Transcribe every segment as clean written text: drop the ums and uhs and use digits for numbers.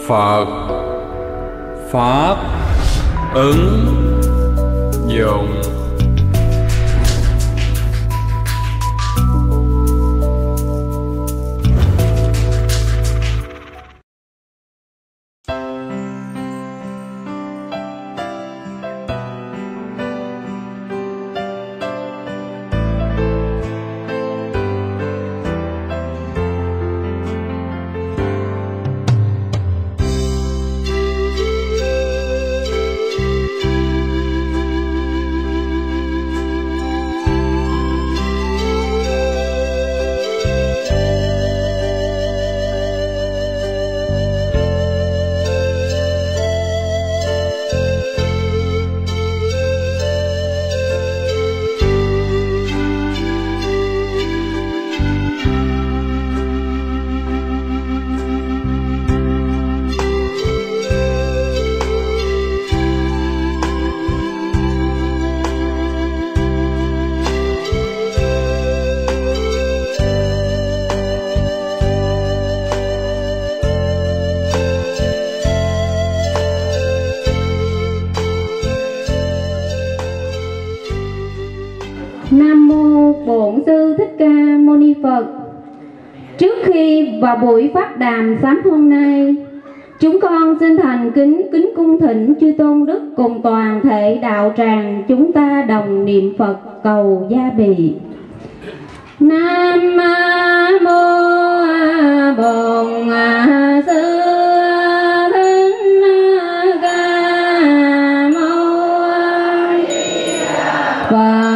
Phật Pháp ứng dụng. Nam mô Bổn Sư Thích Ca Mâu Ni Phật. Trước khi vào buổi pháp đàm sáng hôm nay, chúng con xin thành kính cung thỉnh chư tôn đức cùng toàn thể đạo tràng chúng ta đồng niệm Phật cầu gia bị. Nam mô Bổn Sư Thích Ca Mâu Ni Phật.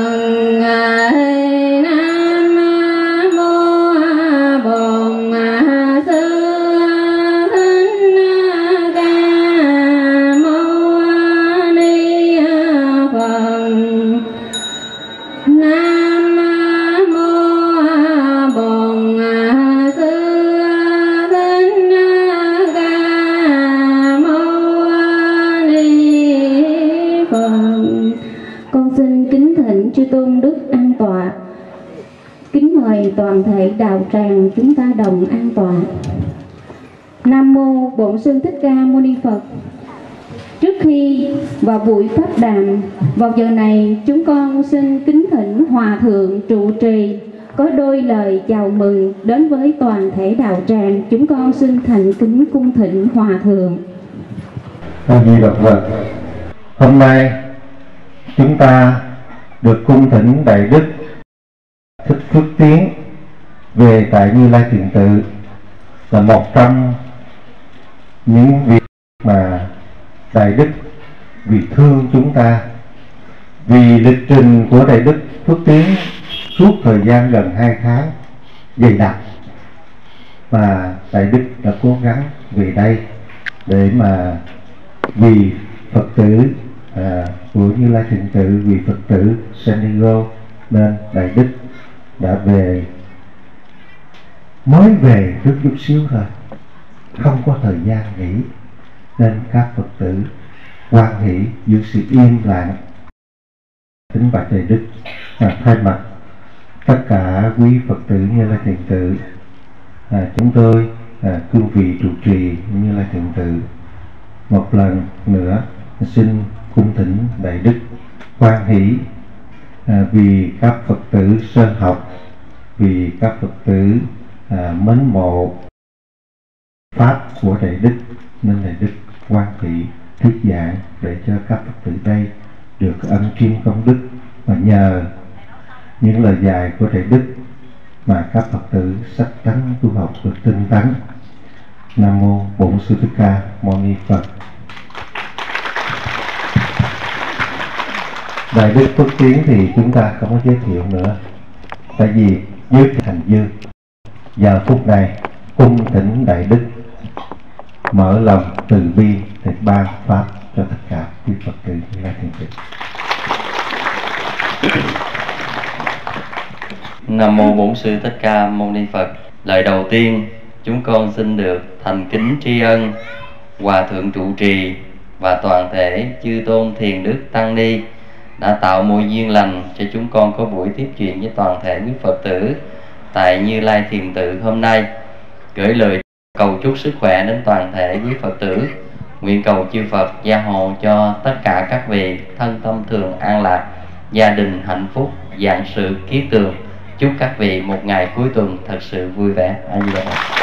Con xin kính thỉnh chư tôn đức an tọa. Kính mời toàn thể đạo tràng chúng ta đồng an tọa. Nam mô Bổn Sư Thích Ca Mâu Ni Phật. Trước khi vào buổi pháp đàm, vào giờ này chúng con xin kính thỉnh Hòa Thượng trụ trì có đôi lời chào mừng đến với toàn thể đạo tràng. Chúng con xin thành kính cung thỉnh Hòa Thượng. A Di Đà Phật. Hôm nay chúng ta được cung thỉnh Đại Đức Thích Phước Tiến về tại Như Lai Thiền Tự, là một trong những việc mà Đại Đức vì thương chúng ta. Vì lịch trình của Đại Đức Phước Tiến suốt thời gian gần 2 tháng dày đặc, mà Đại Đức đã cố gắng về đây để mà vì Phật tử của Như Lai Thiền Tự, vì Phật tử San Diego, nên Đại Đức đã mới về trước chút xíu thôi, không có thời gian nghỉ, nên các Phật tử hoan hỷ giữ sự im lặng. Kính bạch Đại Đức thay mặt tất cả quý Phật tử Như Lai Thiền Tự, chúng tôi cương vị trụ trì Như Lai Thiền Tự một lần nữa xin cung thỉnh Đại Đức hoan hỷ vì các Phật tử sơ học, vì các Phật tử mến mộ pháp của Đại Đức, nên Đại Đức hoan hỷ thuyết giảng để cho các Phật tử đây được ân chuyên công đức, và nhờ những lời dạy của Đại Đức mà các Phật tử sách tánh tu học được tinh tấn. Nam mô Bổn Sư Thích Ca Mâu Ni Phật. Đại Đức Phước Tiến thì chúng ta không có giới thiệu nữa, tại vì dưới thành dư. Giờ phút này cung thỉnh Đại Đức mở lòng từ bi để ban pháp cho tất cả quý Phật tử Như Lai Thiền Tự. Nam mô Bổn Sư Thích Ca Mâu Ni Phật. Lời đầu tiên chúng con xin được thành kính tri ân Hòa Thượng trụ trì và toàn thể chư tôn thiền đức tăng ni đã tạo môi duyên lành cho chúng con có buổi tiếp chuyện với toàn thể quý Phật tử tại Như Lai Thiền Tự hôm nay. Gửi lời cầu chúc sức khỏe đến toàn thể quý Phật tử. Nguyện cầu chư Phật gia hộ cho tất cả các vị thân tâm thường an lạc, gia đình hạnh phúc, vạn sự kiết tường. Chúc các vị một ngày cuối tuần thật sự vui vẻ. A Di Đà Phật.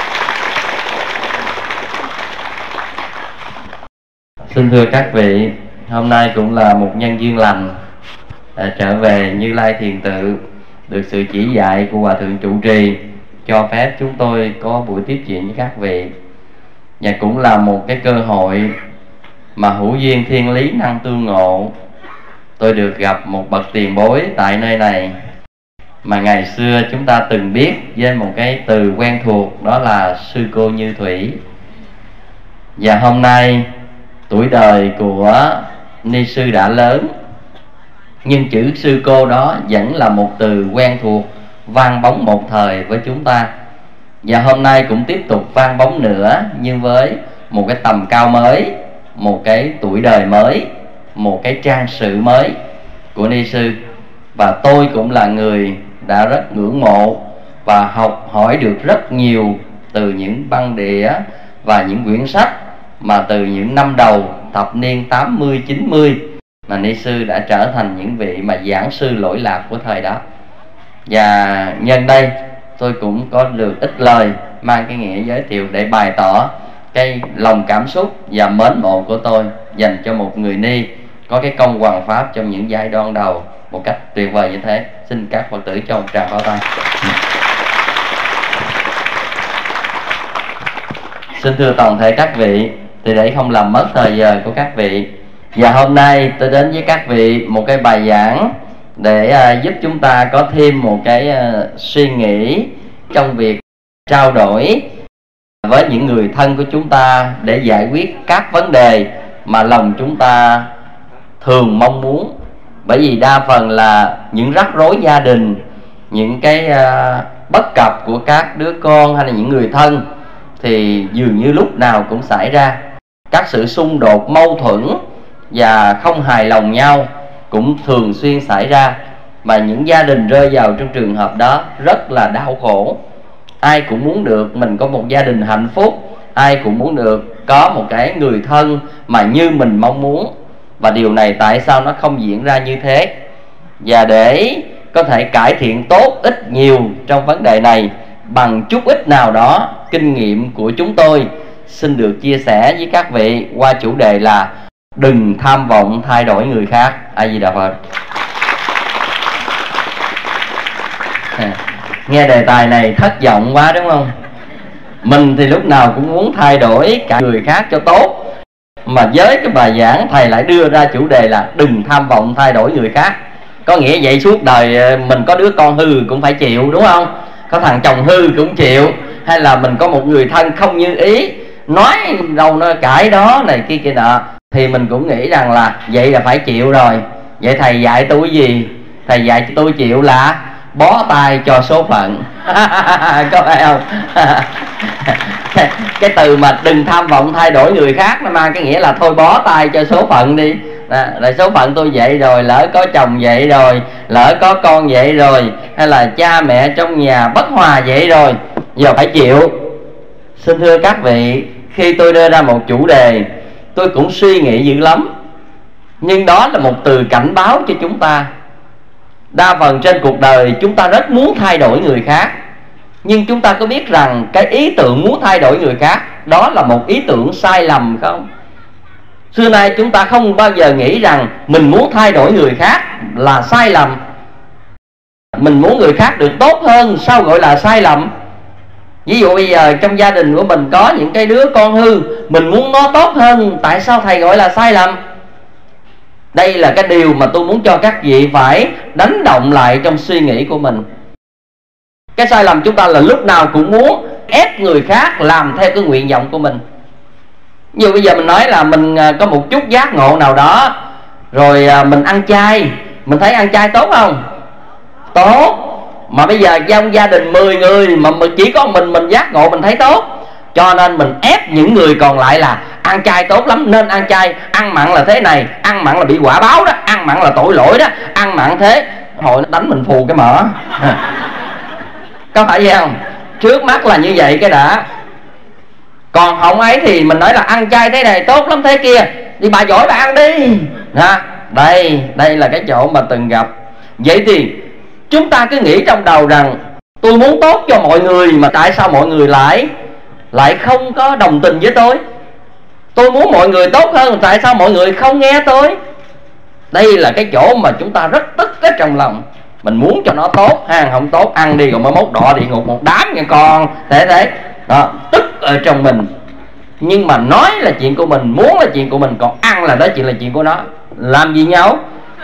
Xin thưa các vị, hôm nay cũng là một nhân duyên lành, trở về Như Lai Thiền Tự, được sự chỉ dạy của Hòa Thượng trụ trì cho phép chúng tôi có buổi tiếp chuyện với các vị, và cũng là một cái cơ hội mà hữu duyên thiên lý năng tương ngộ. Tôi được gặp một bậc tiền bối tại nơi này mà ngày xưa chúng ta từng biết với một cái từ quen thuộc, đó là sư cô Như Thủy. Và hôm nay tuổi đời của ni sư đã lớn, nhưng chữ sư cô đó vẫn là một từ quen thuộc, vang bóng một thời với chúng ta. Và hôm nay cũng tiếp tục vang bóng nữa, nhưng với một cái tầm cao mới, một cái tuổi đời mới, một cái trang sử mới của ni sư. Và tôi cũng là người đã rất ngưỡng mộ và học hỏi được rất nhiều từ những băng đĩa và những quyển sách mà từ những năm đầu thập niên 80, 90 mà ni sư đã trở thành những vị mà giảng sư lỗi lạc của thời đó. Và nhân đây tôi cũng có được ít lời mang cái nghĩa giới thiệu để bày tỏ cái lòng cảm xúc và mến mộ của tôi dành cho một người ni có cái công hoằng pháp trong những giai đoạn đầu một cách tuyệt vời như thế. Xin các Phật tử cho một tràng pháo tay. Xin thưa toàn thể các vị, thì để không làm mất thời giờ của các vị, và hôm nay tôi đến với các vị một cái bài giảng để giúp chúng ta có thêm một cái suy nghĩ trong việc trao đổi với những người thân của chúng ta để giải quyết các vấn đề mà lòng chúng ta thường mong muốn. Bởi vì đa phần là những rắc rối gia đình, những cái bất cập của các đứa con hay là những người thân thì dường như lúc nào cũng xảy ra. Các sự xung đột, mâu thuẫn và không hài lòng nhau cũng thường xuyên xảy ra, mà những gia đình rơi vào trong trường hợp đó rất là đau khổ. Ai cũng muốn được mình có một gia đình hạnh phúc, ai cũng muốn được có một cái người thân mà như mình mong muốn. Và điều này tại sao nó không diễn ra như thế? Và để có thể cải thiện tốt ít nhiều trong vấn đề này bằng chút ít nào đó kinh nghiệm của chúng tôi xin được chia sẻ với các vị qua chủ đề là đừng tham vọng thay đổi người khác. A Di Đà Phật. Nghe đề tài này thất vọng quá đúng không? Mình thì lúc nào cũng muốn thay đổi cả người khác cho tốt, mà với cái bài giảng thầy lại đưa ra chủ đề là đừng tham vọng thay đổi người khác. Có nghĩa vậy suốt đời mình có đứa con hư cũng phải chịu, đúng không? Có thằng chồng hư cũng chịu, hay là mình có một người thân không như ý, nói đâu nó cãi đó này kia kia nọ, thì mình cũng nghĩ rằng là vậy là phải chịu rồi. Vậy thầy dạy tôi cái gì? Thầy dạy tôi chịu là bó tay cho số phận. Có phải không? Cái từ mà đừng tham vọng thay đổi người khác nó mang cái nghĩa là thôi bó tay cho số phận đi. Là số phận tôi vậy rồi, lỡ có chồng vậy rồi, lỡ có con vậy rồi, hay là cha mẹ trong nhà bất hòa vậy rồi, giờ phải chịu. Xin thưa các vị, khi tôi đưa ra một chủ đề tôi cũng suy nghĩ dữ lắm, nhưng đó là một từ cảnh báo cho chúng ta. Đa phần trên cuộc đời chúng ta rất muốn thay đổi người khác, nhưng chúng ta có biết rằng cái ý tưởng muốn thay đổi người khác đó là một ý tưởng sai lầm không? Xưa nay chúng ta không bao giờ nghĩ rằng mình muốn thay đổi người khác là sai lầm. Mình muốn người khác được tốt hơn sao gọi là sai lầm? Ví dụ bây giờ trong gia đình của mình có những cái đứa con hư, mình muốn nó tốt hơn, tại sao thầy gọi là sai lầm? Đây là cái điều mà tôi muốn cho các vị phải đánh động lại trong suy nghĩ của mình. Cái sai lầm chúng ta là lúc nào cũng muốn ép người khác làm theo cái nguyện vọng của mình. Ví dụ bây giờ mình nói là mình có một chút giác ngộ nào đó, rồi mình ăn chay, mình thấy ăn chay tốt không? Tốt. Mà bây giờ trong gia đình 10 người mà chỉ có mình giác ngộ mình thấy tốt, cho nên mình ép những người còn lại là ăn chay tốt lắm nên ăn chay, ăn mặn là thế này, ăn mặn là bị quả báo đó, ăn mặn là tội lỗi đó, ăn mặn thế. Hồi nó đánh mình phù cái mỡ. Có phải vậy không? Trước mắt là như vậy cái đã. Còn không ấy thì mình nói là ăn chay thế này tốt lắm thế kia, thì bà giỏi bà ăn đi. Đây là cái chỗ mà từng gặp. Vậy thì chúng ta cứ nghĩ trong đầu rằng tôi muốn tốt cho mọi người, mà tại sao mọi người lại không có đồng tình với tôi? Tôi muốn mọi người tốt hơn, tại sao mọi người không nghe tôi? Đây là cái chỗ mà chúng ta rất tức ở trong lòng. Mình muốn cho nó tốt, hàng không tốt ăn đi, còn mới mốt đọa địa ngục một đám nha con. Thế đó, tức ở trong mình. Nhưng mà nói là chuyện của mình, muốn là chuyện của mình, còn ăn là đó chuyện là chuyện của nó. Làm gì nhau?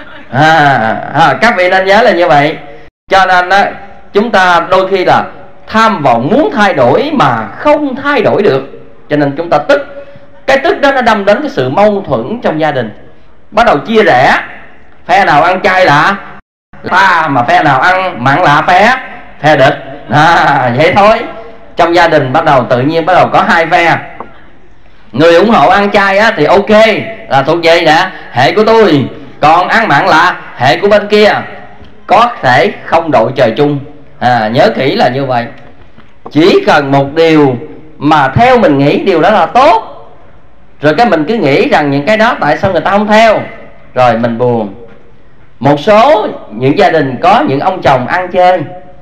Các vị nên nhớ là như vậy. Cho nên đó, chúng ta đôi khi là tham vọng muốn thay đổi mà không thay đổi được, cho nên chúng ta tức. Cái tức đó nó đâm đến cái sự mâu thuẫn trong gia đình, bắt đầu chia rẽ. Phe nào ăn chay là ta, mà phe nào ăn mặn là phe địch. Vậy thôi. Trong gia đình bắt đầu tự nhiên bắt đầu có hai phe. Người ủng hộ ăn chay á, thì ok, là thuộc về nè, hệ của tôi. Còn ăn mặn là hệ của bên kia. Có thể không đội trời chung. Nhớ kỹ là như vậy. Chỉ cần một điều mà theo mình nghĩ điều đó là tốt, rồi cái mình cứ nghĩ rằng những cái đó tại sao người ta không theo, rồi mình buồn. Một số những gia đình có những ông chồng ăn chơi.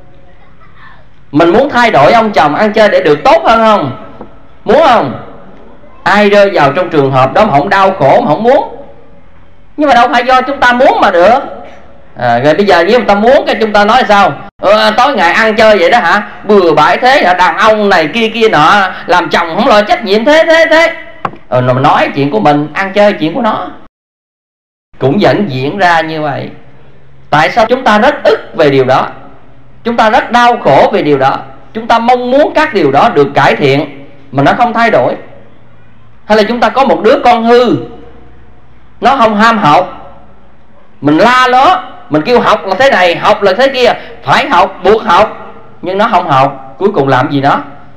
Mình muốn thay đổi ông chồng ăn chơi để được tốt hơn không? Muốn không? Ai rơi vào trong trường hợp đó mà không đau khổ mà không muốn? Nhưng mà đâu phải do chúng ta muốn mà được. Rồi bây giờ nếu chúng ta muốn, cái chúng ta nói sao? Tối ngày ăn chơi vậy đó hả? Bừa bãi thế hả? Đàn ông này kia nọ, làm chồng không lo trách nhiệm thế. Mà nói chuyện của mình, ăn chơi chuyện của nó. Cũng vẫn diễn ra như vậy. Tại sao chúng ta rất ức về điều đó? Chúng ta rất đau khổ về điều đó. Chúng ta mong muốn các điều đó được cải thiện mà nó không thay đổi. Hay là chúng ta có một đứa con hư, nó không ham học, mình la nó, mình kêu học là thế này, học là thế kia, phải học, buộc học, nhưng nó không học, cuối cùng làm gì nó?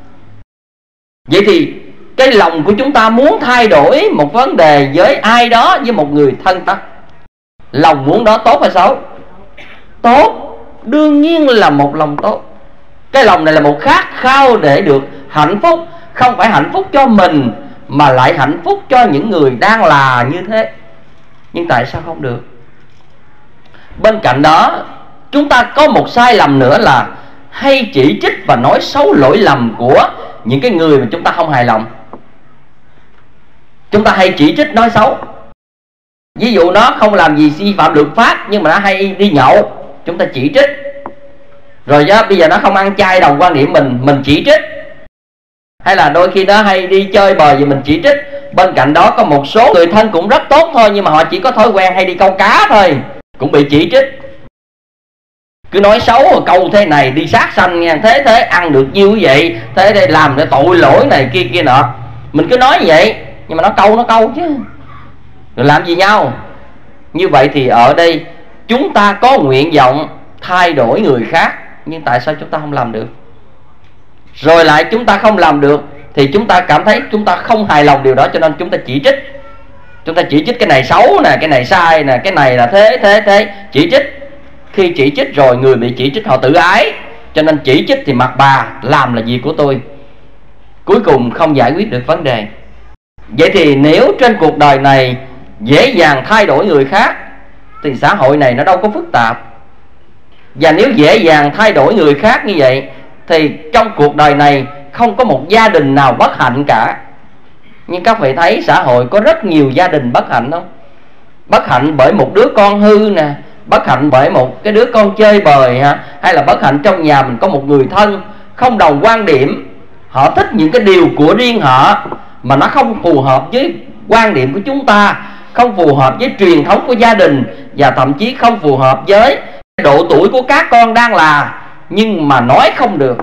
Vậy thì cái lòng của chúng ta muốn thay đổi một vấn đề với ai đó, với một người thân ta, lòng muốn đó tốt hay xấu? Tốt, đương nhiên là một lòng tốt. Cái lòng này là một khát khao để được hạnh phúc. Không phải hạnh phúc cho mình, mà lại hạnh phúc cho những người đang là như thế. Nhưng tại sao không được? Bên cạnh đó, chúng ta có một sai lầm nữa là hay chỉ trích và nói xấu lỗi lầm của những cái người mà chúng ta không hài lòng. Chúng ta hay chỉ trích nói xấu. Ví dụ nó không làm gì vi phạm luật pháp, nhưng mà nó hay đi nhậu, chúng ta chỉ trích. Rồi đó, bây giờ nó không ăn chay đồng quan điểm mình chỉ trích. Hay là đôi khi nó hay đi chơi bời gì mình chỉ trích. Bên cạnh đó có một số người thân cũng rất tốt thôi, nhưng mà họ chỉ có thói quen hay đi câu cá thôi, cũng bị chỉ trích. Cứ nói xấu câu thế này, đi sát sanh nha, thế ăn được nhiêu vậy, thế làm để tội lỗi này kia nọ. Mình cứ nói vậy, nhưng mà nó câu chứ, rồi làm gì nhau? Như vậy thì ở đây chúng ta có nguyện vọng thay đổi người khác, nhưng tại sao chúng ta không làm được? Rồi lại chúng ta không làm được thì chúng ta cảm thấy chúng ta không hài lòng điều đó, cho nên chúng ta chỉ trích. Chúng ta chỉ trích cái này xấu nè, cái này sai nè, cái này là thế. Chỉ trích. Khi chỉ trích rồi, người bị chỉ trích họ tự ái, cho nên chỉ trích thì mặc bà, làm là việc của tôi. Cuối cùng không giải quyết được vấn đề. Vậy thì nếu trên cuộc đời này dễ dàng thay đổi người khác, thì xã hội này nó đâu có phức tạp. Và nếu dễ dàng thay đổi người khác như vậy, thì trong cuộc đời này không có một gia đình nào bất hạnh cả. Nhưng các vị thấy xã hội có rất nhiều gia đình bất hạnh không? Bất hạnh bởi một đứa con hư nè, bất hạnh bởi một cái đứa con chơi bời ha, hay là bất hạnh trong nhà mình có một người thân không đồng quan điểm, họ thích những cái điều của riêng họ mà nó không phù hợp với quan điểm của chúng ta, không phù hợp với truyền thống của gia đình, và thậm chí không phù hợp với độ tuổi của các con đang là, nhưng mà nói không được.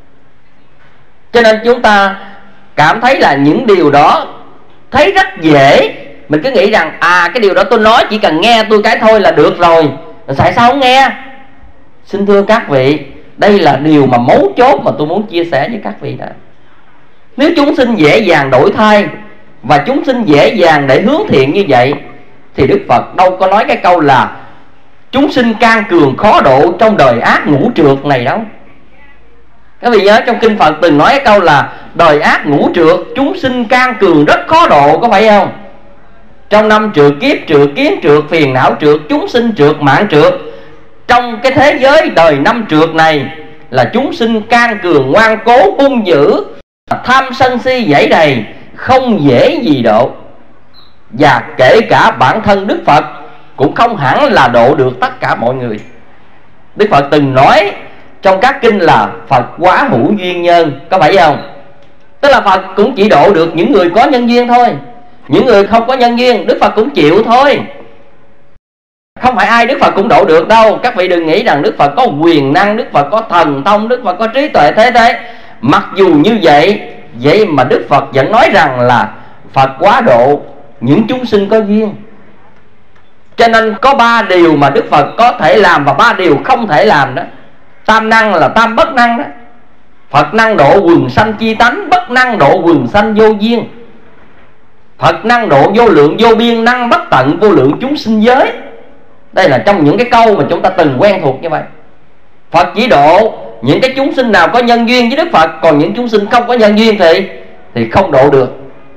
Cho nên chúng ta cảm thấy là những điều đó thấy rất dễ. Mình cứ nghĩ rằng cái điều đó tôi nói chỉ cần nghe tôi cái thôi là được rồi, tại sao không nghe? Xin thưa các vị, đây là điều mà mấu chốt mà tôi muốn chia sẻ với các vị đó. Nếu chúng sinh dễ dàng đổi thay và chúng sinh dễ dàng để hướng thiện như vậy, thì Đức Phật đâu có nói cái câu là chúng sinh can cường khó độ trong đời ác ngũ trược này đâu. Các vị nhớ trong kinh Phật từng nói cái câu là đời ác ngũ trượt, chúng sinh can cường rất khó độ, có phải không? Trong năm trượt, kiếp trượt, kiến trượt, phiền não trượt, chúng sinh trượt, mạng trượt. Trong cái thế giới đời năm trượt này là chúng sinh can cường, ngoan cố, hung dữ, tham sân si dẫy đầy, không dễ gì độ. Và kể cả bản thân Đức Phật cũng không hẳn là độ được tất cả mọi người. Đức Phật từng nói trong các kinh là Phật quá hữu duyên nhân, có phải không? Tức là Phật cũng chỉ độ được những người có nhân duyên thôi. Những người không có nhân duyên Đức Phật cũng chịu thôi. Không phải ai Đức Phật cũng độ được đâu. Các vị đừng nghĩ rằng Đức Phật có quyền năng, Đức Phật có thần thông, Đức Phật có trí tuệ thế. Mặc dù như vậy, vậy mà Đức Phật vẫn nói rằng là Phật quá độ những chúng sinh có duyên. Cho nên có 3 điều mà Đức Phật có thể làm và 3 điều không thể làm đó. Tam năng là tam bất năng đó. Phật năng độ quần sanh chi tánh, bất năng độ quần sanh vô duyên. Phật năng độ vô lượng vô biên, năng bất tận vô lượng chúng sinh giới. Đây là trong những cái câu mà chúng ta từng quen thuộc như vậy. Phật chỉ độ những cái chúng sinh nào có nhân duyên với Đức Phật, còn những chúng sinh không có nhân duyên thì không độ được.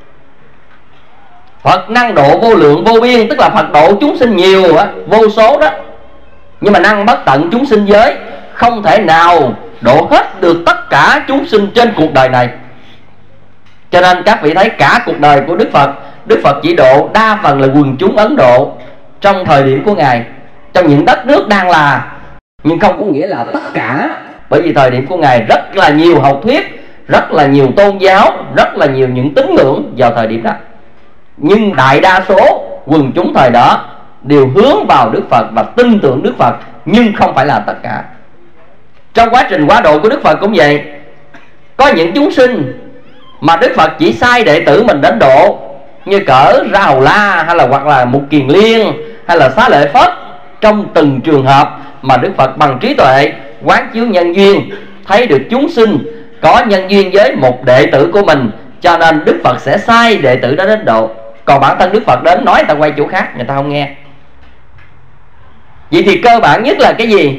Phật năng độ vô lượng vô biên, tức là Phật độ chúng sinh nhiều đó, vô số đó. Nhưng mà năng bất tận chúng sinh giới, không thể nào độ hết được tất cả chúng sinh trên cuộc đời này. Cho nên các vị thấy cả cuộc đời của Đức Phật chỉ độ đa phần là quần chúng Ấn Độ trong thời điểm của Ngài, trong những đất nước đang là, nhưng không có nghĩa là tất cả. Bởi vì thời điểm của Ngài rất là nhiều học thuyết, rất là nhiều tôn giáo, rất là nhiều những tín ngưỡng vào thời điểm đó. Nhưng đại đa số quần chúng thời đó đều hướng vào Đức Phật và tin tưởng Đức Phật, nhưng không phải là tất cả. Trong quá trình quá độ của Đức Phật cũng vậy. Có những chúng sinh mà Đức Phật chỉ sai đệ tử mình đến độ, như cỡ Ra Hầu La hay là hoặc là Mục Kiền Liên hay là Xá Lợi Phất. Trong từng trường hợp mà Đức Phật bằng trí tuệ quán chiếu nhân duyên, thấy được chúng sinh có nhân duyên với một đệ tử của mình, cho nên Đức Phật sẽ sai đệ tử đó đến độ. Còn bản thân Đức Phật đến nói người ta quay chỗ khác, người ta không nghe. Vậy thì cơ bản nhất là cái gì?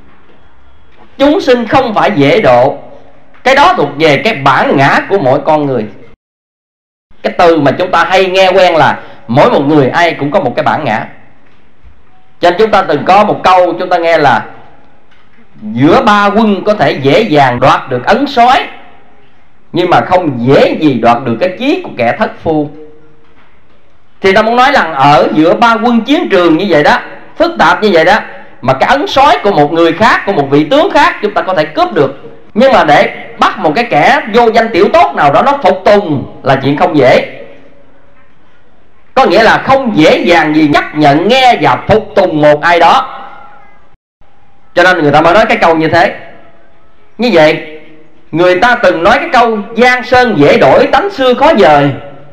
Chúng sinh không phải dễ độ. Cái đó thuộc về cái bản ngã của mỗi con người. Cái từ mà chúng ta hay nghe quen là mỗi một người ai cũng có một cái bản ngã. Cho nên chúng ta từng có một câu chúng ta nghe là giữa 3 quân có thể dễ dàng đoạt được ấn sói, nhưng mà không dễ gì đoạt được cái chí của kẻ thất phu. Thì ta muốn nói rằng ở giữa 3 quân chiến trường như vậy đó, phức tạp như vậy đó, mà cái ấn sói của một người khác, của một vị tướng khác chúng ta có thể cướp được. Nhưng mà để bắt một cái kẻ vô danh tiểu tốt nào đó nó phục tùng là chuyện không dễ. Có nghĩa là không dễ dàng gì nhắc nhận, nghe và phục tùng một ai đó. Cho nên người ta mới nói cái câu như thế. Như vậy người ta từng nói cái câu giang sơn dễ đổi, tánh xưa khó dời,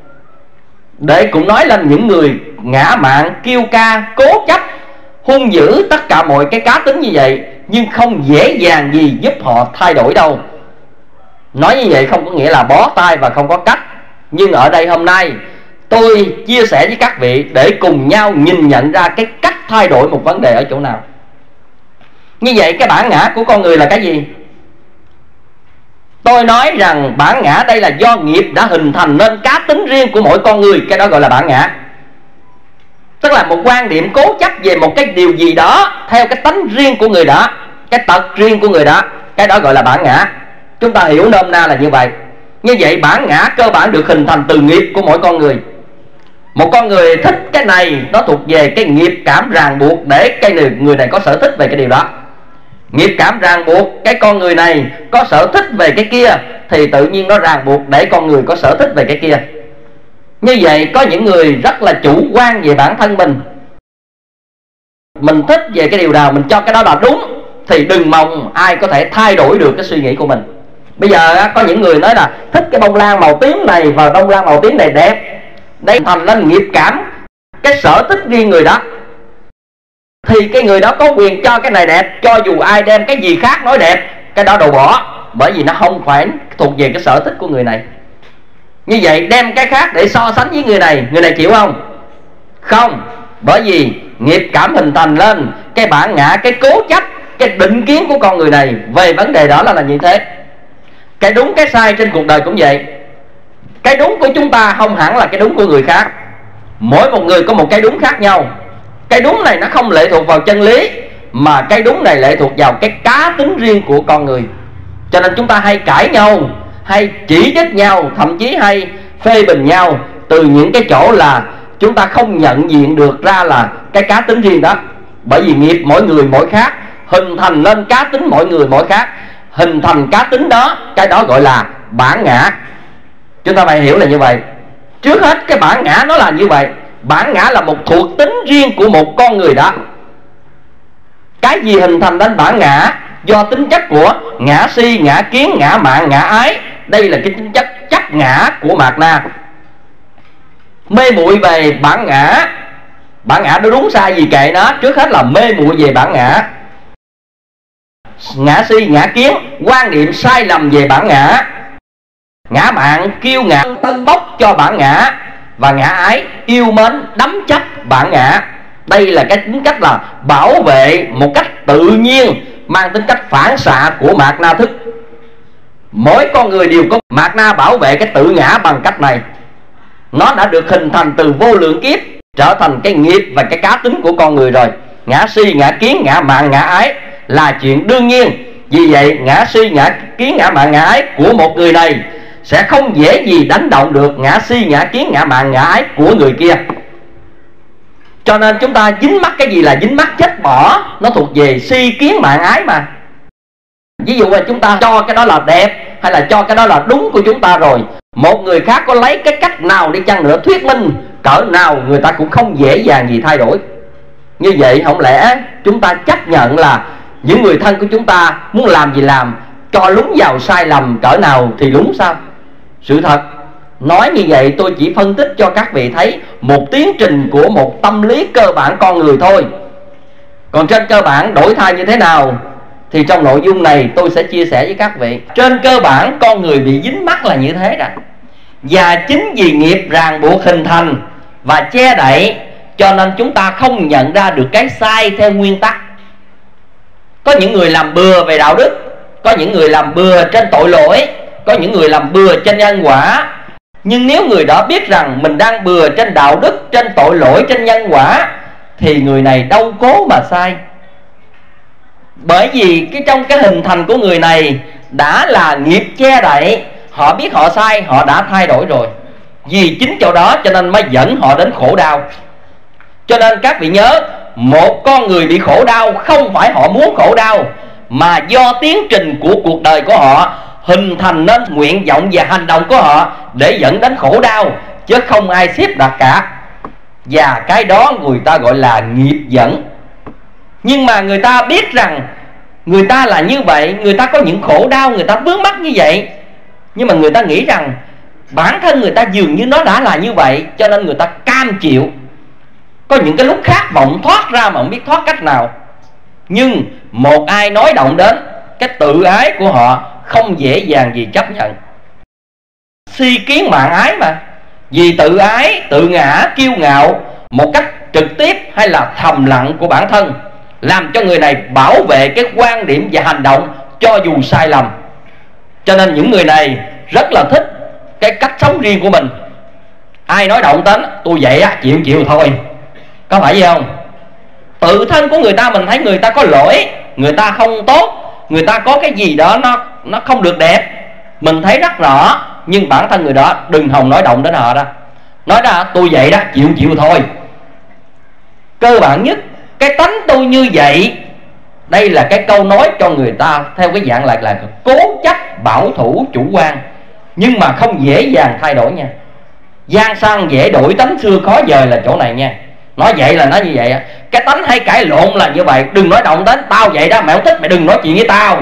để cũng nói lên những người ngã mạn, kiêu ca, cố chấp, hung dữ, tất cả mọi cái cá tính như vậy, nhưng không dễ dàng gì giúp họ thay đổi đâu. Nói như vậy không có nghĩa là bó tay và không có cách. Nhưng ở đây hôm nay tôi chia sẻ với các vị để cùng nhau nhìn nhận ra cái cách thay đổi một vấn đề ở chỗ nào. Như vậy cái bản ngã của con người là cái gì? Tôi nói rằng bản ngã đây là do nghiệp đã hình thành nên cá tính riêng của mỗi con người. Cái đó gọi là bản ngã. Tức là một quan điểm cố chấp về một cái điều gì đó theo cái tánh riêng của người đó, cái tật riêng của người đó. Cái đó gọi là bản ngã. Chúng ta hiểu nôm na là như vậy. Như vậy bản ngã cơ bản được hình thành từ nghiệp của mỗi con người. Một con người thích cái này, nó thuộc về cái nghiệp cảm ràng buộc để cái người này có sở thích về cái điều đó. Nghiệp cảm ràng buộc cái con người này có sở thích về cái kia, thì tự nhiên nó ràng buộc để con người có sở thích về cái kia. Như vậy có những người rất là chủ quan về bản thân mình. Mình thích về cái điều nào, mình cho cái đó là đúng, thì đừng mong ai có thể thay đổi được cái suy nghĩ của mình. Bây giờ có những người nói là thích cái bông lan màu tím này và bông lan màu tím này đẹp, đây thành lên nghiệp cảm, cái sở thích riêng người đó, thì cái người đó có quyền cho cái này đẹp, cho dù ai đem cái gì khác nói đẹp, cái đó đồ bỏ, bởi vì nó không phải thuộc về cái sở thích của người này. Như vậy đem cái khác để so sánh với người này chịu không? Không, bởi vì nghiệp cảm hình thành lên cái bản ngã, cái cố chấp, cái định kiến của con người này về vấn đề đó là như thế. Cái đúng cái sai trên cuộc đời cũng vậy. Cái đúng của chúng ta không hẳn là cái đúng của người khác. Mỗi một người có một cái đúng khác nhau. Cái đúng này nó không lệ thuộc vào chân lý, mà cái đúng này lệ thuộc vào cái cá tính riêng của con người. Cho nên chúng ta hay cãi nhau, hay chỉ trích nhau, thậm chí hay phê bình nhau từ những cái chỗ là chúng ta không nhận diện được ra là cái cá tính riêng đó. Bởi vì nghiệp mỗi người mỗi khác, hình thành nên cá tính mỗi người mỗi khác. Hình thành cá tính đó, cái đó gọi là bản ngã. Chúng ta phải hiểu là như vậy. Trước hết cái bản ngã nó là như vậy. Bản ngã là một thuộc tính riêng của một con người đó. Cái gì hình thành đến bản ngã? Do tính chất của ngã si, ngã kiến, ngã mạn, ngã ái. Đây là cái tính chất chấp ngã của Mạt Na. Mê muội về bản ngã. Bản ngã nó đúng sai gì kệ nó. Trước hết là mê muội về bản ngã. Ngã si, ngã kiến, quan niệm sai lầm về bản ngã. Ngã mạn, kiêu ngạo, tân bốc cho bản ngã. Và ngã ái, yêu mến, đắm chấp bản ngã. Đây là cái tính cách là bảo vệ một cách tự nhiên, mang tính cách phản xạ của Mạt Na thức. Mỗi con người đều có Mạt Na bảo vệ cái tự ngã bằng cách này. Nó đã được hình thành từ vô lượng kiếp, trở thành cái nghiệp và cái cá tính của con người rồi. Ngã si, ngã kiến, ngã mạn, ngã ái là chuyện đương nhiên. Vì vậy ngã si, ngã kiến, ngã mạn, ngã ái của một người này sẽ không dễ gì đánh động được ngã si, ngã kiến, ngã mạn, ngã ái của người kia. Cho nên chúng ta dính mắc cái gì là dính mắc chết bỏ. Nó thuộc về si kiến mạn ái mà. Ví dụ là chúng ta cho cái đó là đẹp, hay là cho cái đó là đúng của chúng ta rồi, một người khác có lấy cái cách nào đi chăng nữa thuyết minh cỡ nào, người ta cũng không dễ dàng gì thay đổi. Như vậy không lẽ chúng ta chấp nhận là những người thân của chúng ta muốn làm gì làm, cho lúng vào sai lầm cỡ nào thì lúng sao? Sự thật nói như vậy tôi chỉ phân tích cho các vị thấy một tiến trình của một tâm lý cơ bản con người thôi. Còn trên cơ bản đổi thay như thế nào thì trong nội dung này tôi sẽ chia sẻ với các vị. Trên cơ bản con người bị dính mắc là như thế đó. Và chính vì nghiệp ràng buộc hình thành và che đậy, cho nên chúng ta không nhận ra được cái sai theo nguyên tắc. Có những người làm bừa về đạo đức, có những người làm bừa trên tội lỗi, có những người làm bừa trên nhân quả. Nhưng nếu người đó biết rằng mình đang bừa trên đạo đức, trên tội lỗi, trên nhân quả, thì người này đâu cố mà sai. Bởi vì trong cái hình thành của người này đã là nghiệp che đậy. Họ biết họ sai, họ đã thay đổi rồi. Vì chính chỗ đó cho nên mới dẫn họ đến khổ đau. Cho nên các vị nhớ, một con người bị khổ đau không phải họ muốn khổ đau, mà do tiến trình của cuộc đời của họ hình thành nên nguyện vọng và hành động của họ để dẫn đến khổ đau, chứ không ai xếp đặt cả. Và cái đó người ta gọi là nghiệp dẫn. Nhưng mà người ta biết rằng người ta là như vậy, người ta có những khổ đau, người ta vướng mắc như vậy, nhưng mà người ta nghĩ rằng bản thân người ta dường như nó đã là như vậy, cho nên người ta cam chịu. Có những cái lúc khát vọng thoát ra mà không biết thoát cách nào. Nhưng một ai nói động đến cái tự ái của họ, không dễ dàng gì chấp nhận. Si kiến mạn ái mà. Vì tự ái, tự ngã, kiêu ngạo một cách trực tiếp hay là thầm lặng của bản thân, làm cho người này bảo vệ cái quan điểm và hành động cho dù sai lầm. Cho nên những người này rất là thích cái cách sống riêng của mình. Ai nói động đến tôi vậy á, chịu thôi. Có phải vậy không? Tự thân của người ta mình thấy người ta có lỗi, người ta không tốt, người ta có cái gì đó nó không được đẹp, mình thấy rất rõ. Nhưng bản thân người đó đừng hòng nói động đến họ đó. Nói ra tôi vậy đó, chịu thôi. Cơ bản nhất, cái tánh tôi như vậy, đây là cái câu nói cho người ta theo cái dạng là cố chấp, bảo thủ, chủ quan, nhưng mà không dễ dàng thay đổi nha. Gian sang dễ đổi, tánh xưa khó dời là chỗ này nha. Nói vậy là nói như vậy. Cái tánh hay cãi lộn là như vậy. Đừng nói động đến tao vậy đó, mày không thích mày đừng nói chuyện với tao.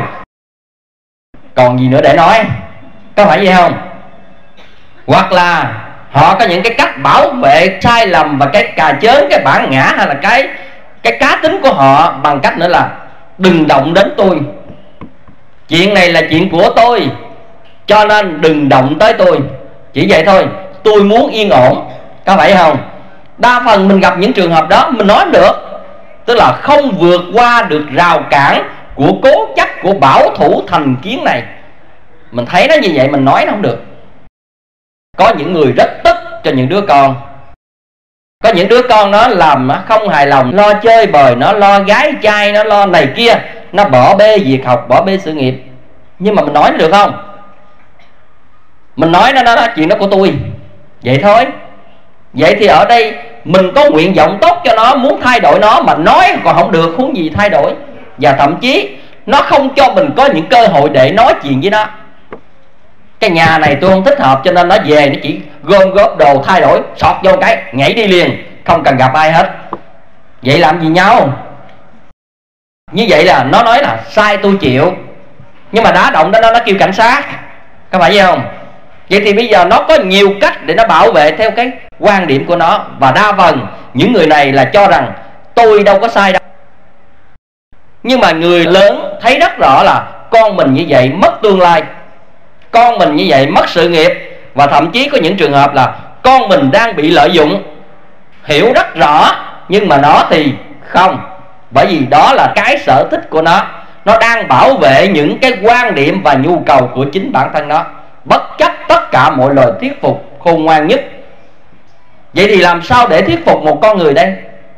Còn gì nữa để nói? Có phải vậy không? Hoặc là họ có những cái cách bảo vệ sai lầm và cái cà chớn, cái bản ngã hay là cái cá tính của họ bằng cách nữa là đừng động đến tôi. Chuyện này là chuyện của tôi, cho nên đừng động tới tôi. Chỉ vậy thôi, tôi muốn yên ổn. Có phải không? Đa phần mình gặp những trường hợp đó mình nói được, tức là không vượt qua được rào cản của cố chấp, của bảo thủ thành kiến này, Mình thấy nó như vậy mình nói nó không được. Có những người rất tức cho những đứa con. Có những đứa con nó làm không hài lòng, lo chơi bời, nó lo gái trai, nó lo này kia, nó bỏ bê việc học, bỏ bê sự nghiệp. Nhưng mà mình nói nó được không? Mình nói nó chuyện đó của tôi, vậy thôi. Vậy thì ở đây mình có nguyện vọng tốt cho nó, muốn thay đổi nó, mà nói còn không được, huống gì thay đổi. Và thậm chí nó không cho mình có những cơ hội để nói chuyện với nó. Cái nhà này tôi không thích hợp, cho nên nó về nó chỉ gom góp đồ thay đổi, sọt vô cái nhảy đi liền, không cần gặp ai hết. Vậy làm gì nhau? Như vậy là nó nói là sai tôi chịu, nhưng mà đá động đó nó kêu cảnh sát, có phải vậy không? Vậy thì bây giờ nó có nhiều cách để nó bảo vệ theo cái quan điểm của nó. Và đa phần những người này là cho rằng tôi đâu có sai đâu. Nhưng mà người lớn thấy rất rõ là con mình như vậy mất tương lai, con mình như vậy mất sự nghiệp. Và thậm chí có những trường hợp là con mình đang bị lợi dụng, hiểu rất rõ, nhưng mà nó thì không. Bởi vì đó là cái sở thích của nó đang bảo vệ những cái quan điểm và nhu cầu của chính bản thân nó, bất chấp tất cả mọi lời thuyết phục khôn ngoan nhất. Vậy thì làm sao để thuyết phục một con người đây?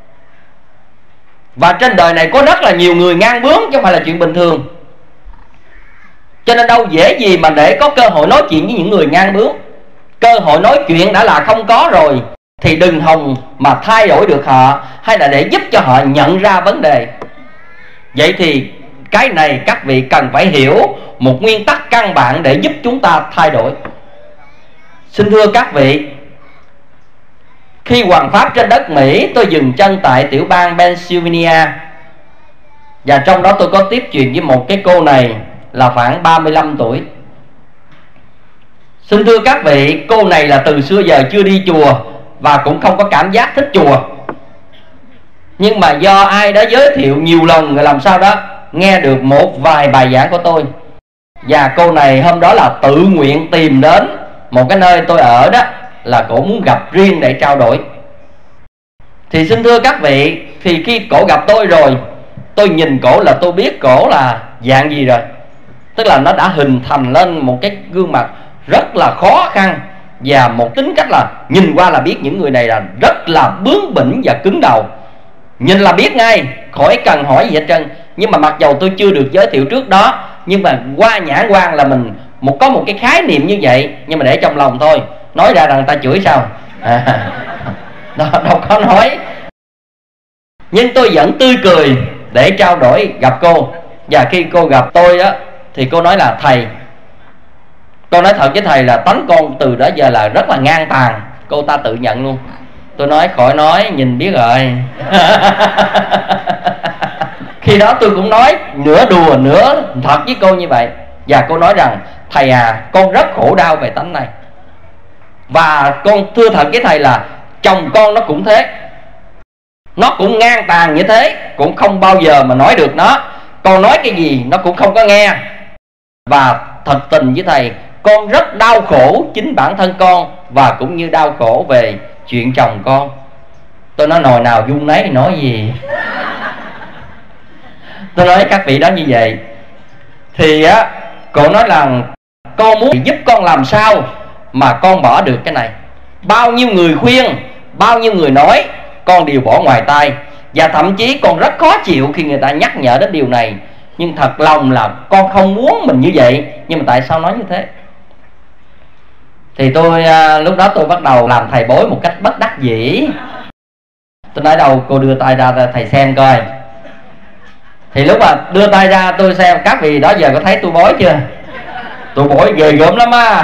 Và trên đời này có rất là nhiều người ngang bướng, chứ không phải là chuyện bình thường. Cho nên đâu dễ gì mà để có cơ hội nói chuyện với những người ngang bướng. Cơ hội nói chuyện đã là không có rồi, thì đừng hòng mà thay đổi được họ, hay là để giúp cho họ nhận ra vấn đề. Vậy thì cái này các vị cần phải hiểu một nguyên tắc căn bản để giúp chúng ta thay đổi. Xin thưa các vị, khi hoằng pháp trên đất Mỹ, tôi dừng chân tại tiểu bang Pennsylvania, và trong đó tôi có tiếp chuyện với một cái cô này là khoảng 35 tuổi. Xin thưa các vị, cô này là từ xưa giờ chưa đi chùa và cũng không có cảm giác thích chùa. Nhưng mà do ai đó giới thiệu nhiều lần rồi làm sao đó nghe được một vài bài giảng của tôi. Và cô này hôm đó là tự nguyện tìm đến một cái nơi tôi ở đó, là cổ muốn gặp riêng để trao đổi. Thì xin thưa các vị, thì khi cổ gặp tôi rồi, tôi nhìn cổ là tôi biết cổ là dạng gì rồi. Tức là nó đã hình thành lên một cái gương mặt rất là khó khăn, và một tính cách là nhìn qua là biết những người này là rất là bướng bỉnh và cứng đầu. Nhìn là biết ngay, khỏi cần hỏi gì hết trơn. Nhưng mà mặc dầu tôi chưa được giới thiệu trước đó, nhưng mà qua nhãn quan là mình có một cái khái niệm như vậy, nhưng mà để trong lòng thôi. Nói ra rằng ta chửi sao đâu có nói. Nhưng tôi vẫn tươi cười để trao đổi gặp cô. Và khi cô gặp tôi á, thì cô nói là thầy, tôi nói thật với thầy là tánh con từ đó giờ là rất là ngang tàn. Cô ta tự nhận luôn. Tôi nói khỏi nói, nhìn biết rồi. Khi đó tôi cũng nói nửa đùa nửa thật với cô như vậy. Và cô nói rằng thầy à, con rất khổ đau về tánh này. Và con thưa thật với thầy là chồng con nó cũng thế, nó cũng ngang tàn như thế, cũng không bao giờ mà nói được nó. Con nói cái gì nó cũng không có nghe. Và thật tình với thầy, con rất đau khổ chính bản thân con, và cũng như đau khổ về chuyện chồng con. Tôi nói nồi nào dung nấy nói gì. Tôi nói các vị đó như vậy. Thì á, cô nói rằng con muốn giúp con làm sao mà con bỏ được cái này. Bao nhiêu người khuyên, bao nhiêu người nói, con đều bỏ ngoài tai. Và thậm chí con rất khó chịu khi người ta nhắc nhở đến điều này. Nhưng thật lòng là con không muốn mình như vậy. Nhưng mà tại sao nói như thế? Thì tôi lúc đó tôi bắt đầu làm thầy bói một cách bất đắc dĩ. Tôi nói đâu cô đưa tay ra thầy xem coi. Thì lúc mà đưa tay ra tôi xem, các vị đó giờ có thấy tôi bói chưa? Tôi bói ghê gớm lắm á.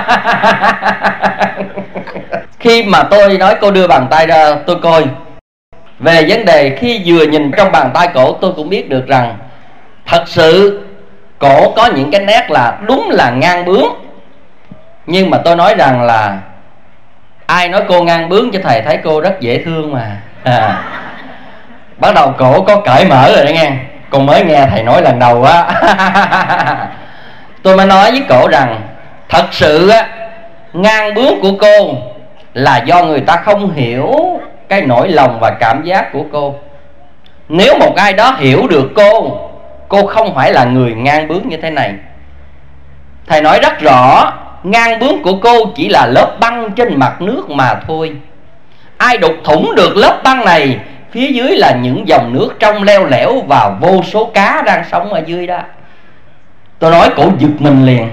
Khi mà tôi nói cô đưa bàn tay ra tôi coi, về vấn đề khi vừa nhìn trong bàn tay cổ, tôi cũng biết được rằng thật sự cổ có những cái nét là đúng là ngang bướng. Nhưng mà tôi nói rằng là ai nói cô ngang bướng cho thầy thấy cô rất dễ thương mà. Bắt đầu cổ có cởi mở rồi đó nghe. Con mới nghe thầy nói lần đầu á. Tôi mới nói với cổ rằng thật sự á, ngang bướng của cô là do người ta không hiểu cái nỗi lòng và cảm giác của cô. Nếu một ai đó hiểu được cô không phải là người ngang bướng như thế này. Thầy nói rất rõ, ngang bướng của cô chỉ là lớp băng trên mặt nước mà thôi. Ai đục thủng được lớp băng này, phía dưới là những dòng nước trong leo lẻo và vô số cá đang sống ở dưới đó. Tôi nói cổ giật mình liền.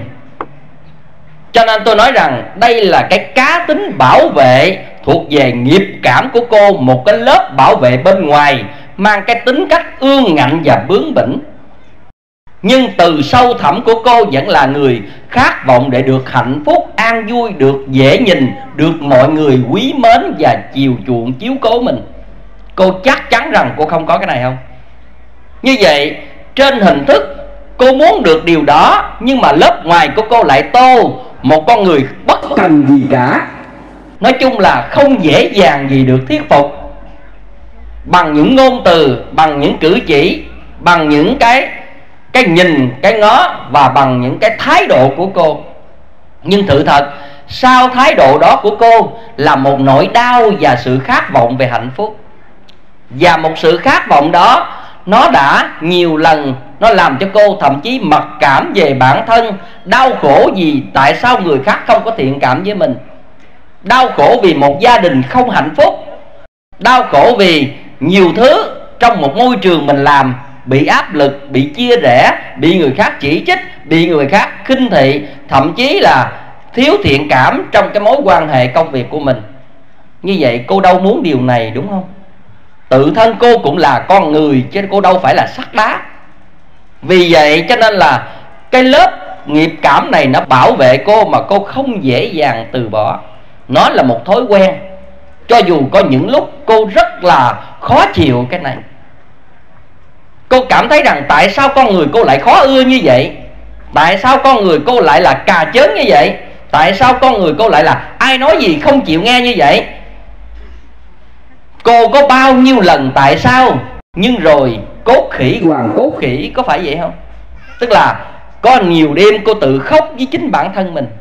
Cho nên tôi nói rằng đây là cái cá tính bảo vệ thuộc về nghiệp cảm của cô, một cái lớp bảo vệ bên ngoài mang cái tính cách ương ngạnh và bướng bỉnh. Nhưng từ sâu thẳm của cô vẫn là người khát vọng để được hạnh phúc, an vui, được dễ nhìn, được mọi người quý mến và chiều chuộng chiếu cố mình. Cô chắc chắn rằng cô không có cái này không? Như vậy trên hình thức cô muốn được điều đó, nhưng mà lớp ngoài của cô lại tô một con người bất cần gì cả. Nói chung là không dễ dàng gì được thuyết phục bằng những ngôn từ, bằng những cử chỉ, bằng những cái nhìn, cái ngó và bằng những cái thái độ của cô. Nhưng sự thật sau thái độ đó của cô là một nỗi đau và sự khát vọng về hạnh phúc. Và một sự khát vọng đó nó đã nhiều lần nó làm cho cô thậm chí mặc cảm về bản thân. Đau khổ vì tại sao người khác không có thiện cảm với mình, đau khổ vì một gia đình không hạnh phúc, đau khổ vì nhiều thứ trong một môi trường mình làm bị áp lực, bị chia rẽ, bị người khác chỉ trích, bị người khác khinh thị, thậm chí là thiếu thiện cảm trong cái mối quan hệ công việc của mình. Như vậy cô đâu muốn điều này, đúng không? Tự thân cô cũng là con người chứ cô đâu phải là sắt đá. Vì vậy cho nên là cái lớp nghiệp cảm này nó bảo vệ cô mà cô không dễ dàng từ bỏ. Nó là một thói quen. Cho dù có những lúc cô rất là khó chịu cái này, cô cảm thấy rằng tại sao con người cô lại khó ưa như vậy, tại sao con người cô lại là cà chớn như vậy, tại sao con người cô lại là ai nói gì không chịu nghe như vậy. Cô có bao nhiêu lần tại sao, nhưng rồi cốt khỉ hoàng cốt khỉ, có phải vậy không? Tức là có nhiều đêm cô tự khóc với chính bản thân mình.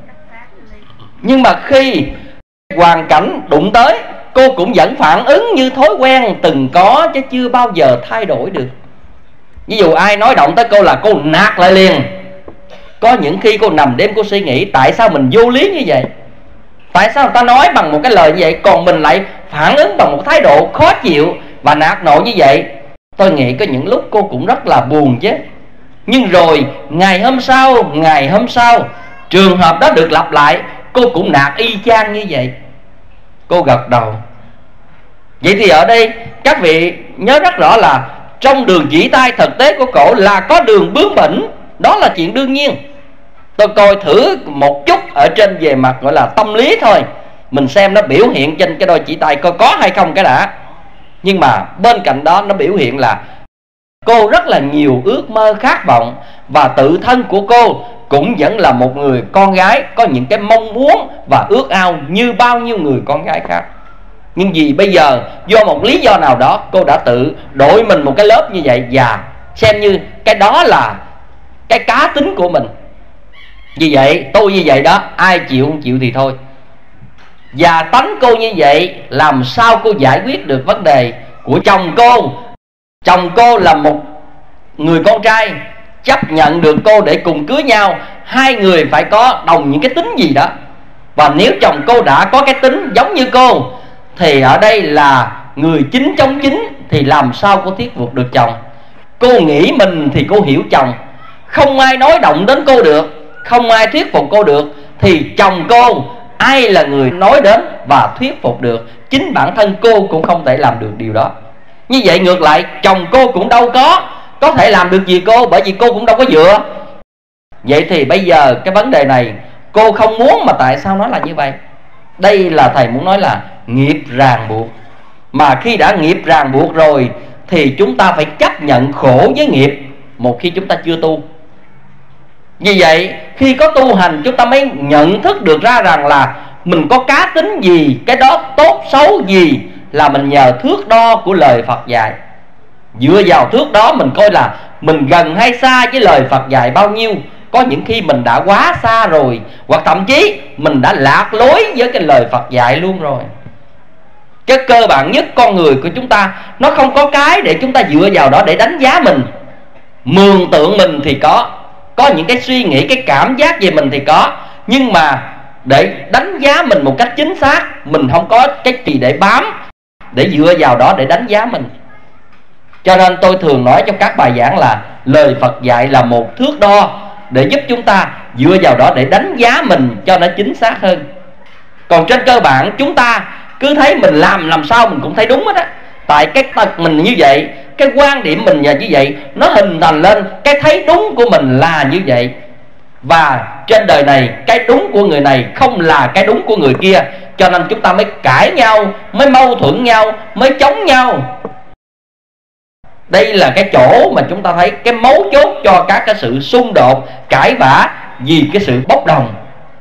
Nhưng mà khi hoàn cảnh đụng tới, cô cũng vẫn phản ứng như thói quen từng có chứ chưa bao giờ thay đổi được. Ví dụ ai nói động tới cô là cô nạt lại liền. Có những khi cô nằm đêm cô suy nghĩ tại sao mình vô lý như vậy, tại sao người ta nói bằng một cái lời như vậy còn mình lại phản ứng bằng một thái độ khó chịu và nạt nộ như vậy. Tôi nghĩ có những lúc cô cũng rất là buồn chứ. Nhưng rồi ngày hôm sau trường hợp đó được lặp lại, cô cũng nạt y chang như vậy. Cô gật đầu. Vậy thì ở đây các vị nhớ rất rõ là trong đường chỉ tay thực tế của cổ là có đường bướng bỉnh. Đó là chuyện đương nhiên. Tôi coi thử một chút ở trên về mặt gọi là tâm lý thôi, mình xem nó biểu hiện trên cái đôi chỉ tay coi có hay không cái đã. Nhưng mà bên cạnh đó nó biểu hiện là cô rất là nhiều ước mơ khát vọng, và tự thân của cô cũng vẫn là một người con gái có những cái mong muốn và ước ao như bao nhiêu người con gái khác. Nhưng vì bây giờ do một lý do nào đó cô đã tự đội mình một cái lớp như vậy, và xem như cái đó là cái cá tính của mình. Vì vậy tôi như vậy đó, ai chịu không chịu thì thôi. Và tánh cô như vậy, làm sao cô giải quyết được vấn đề của chồng cô? Chồng cô là một người con trai, chấp nhận được cô để cùng cưới nhau. Hai người phải có đồng những cái tính gì đó. Và nếu chồng cô đã có cái tính giống như cô, thì ở đây là người chính chống chính, thì làm sao cô thuyết phục được chồng? Cô nghĩ mình thì cô hiểu chồng, không ai nói động đến cô được, không ai thuyết phục cô được, thì chồng cô ai là người nói đến và thuyết phục được? Chính bản thân cô cũng không thể làm được điều đó. Như vậy ngược lại chồng cô cũng đâu có thể làm được gì cô, bởi vì cô cũng đâu có dựa. Vậy thì bây giờ cái vấn đề này cô không muốn, mà tại sao nó là như vậy? Đây là thầy muốn nói là nghiệp ràng buộc. Mà khi đã nghiệp ràng buộc rồi thì chúng ta phải chấp nhận khổ với nghiệp một khi chúng ta chưa tu. Vì vậy khi có tu hành chúng ta mới nhận thức được ra rằng là mình có cá tính gì, cái đó tốt xấu gì là mình nhờ thước đo của lời Phật dạy. Dựa vào thước đó mình coi là mình gần hay xa với lời Phật dạy bao nhiêu. Có những khi mình đã quá xa rồi, hoặc thậm chí mình đã lạc lối với cái lời Phật dạy luôn rồi. Cái cơ bản nhất con người của chúng ta nó không có cái để chúng ta dựa vào đó để đánh giá mình. Mường tượng mình thì có có những cái suy nghĩ, cái cảm giác về mình thì có, nhưng mà để đánh giá mình một cách chính xác, mình không có cái gì để bám, để dựa vào đó để đánh giá mình. Cho nên tôi thường nói trong các bài giảng là lời Phật dạy là một thước đo để giúp chúng ta dựa vào đó để đánh giá mình cho nó chính xác hơn. Còn trên cơ bản chúng ta cứ thấy mình làm sao mình cũng thấy đúng hết á. Tại cái tật mình như vậy, cái quan điểm mình là như vậy, nó hình thành lên cái thấy đúng của mình là như vậy. Và trên đời này cái đúng của người này không là cái đúng của người kia, cho nên chúng ta mới cãi nhau, mới mâu thuẫn nhau, mới chống nhau. Đây là cái chỗ mà chúng ta thấy cái mấu chốt cho các cái sự xung đột, cãi vã vì cái sự bốc đồng.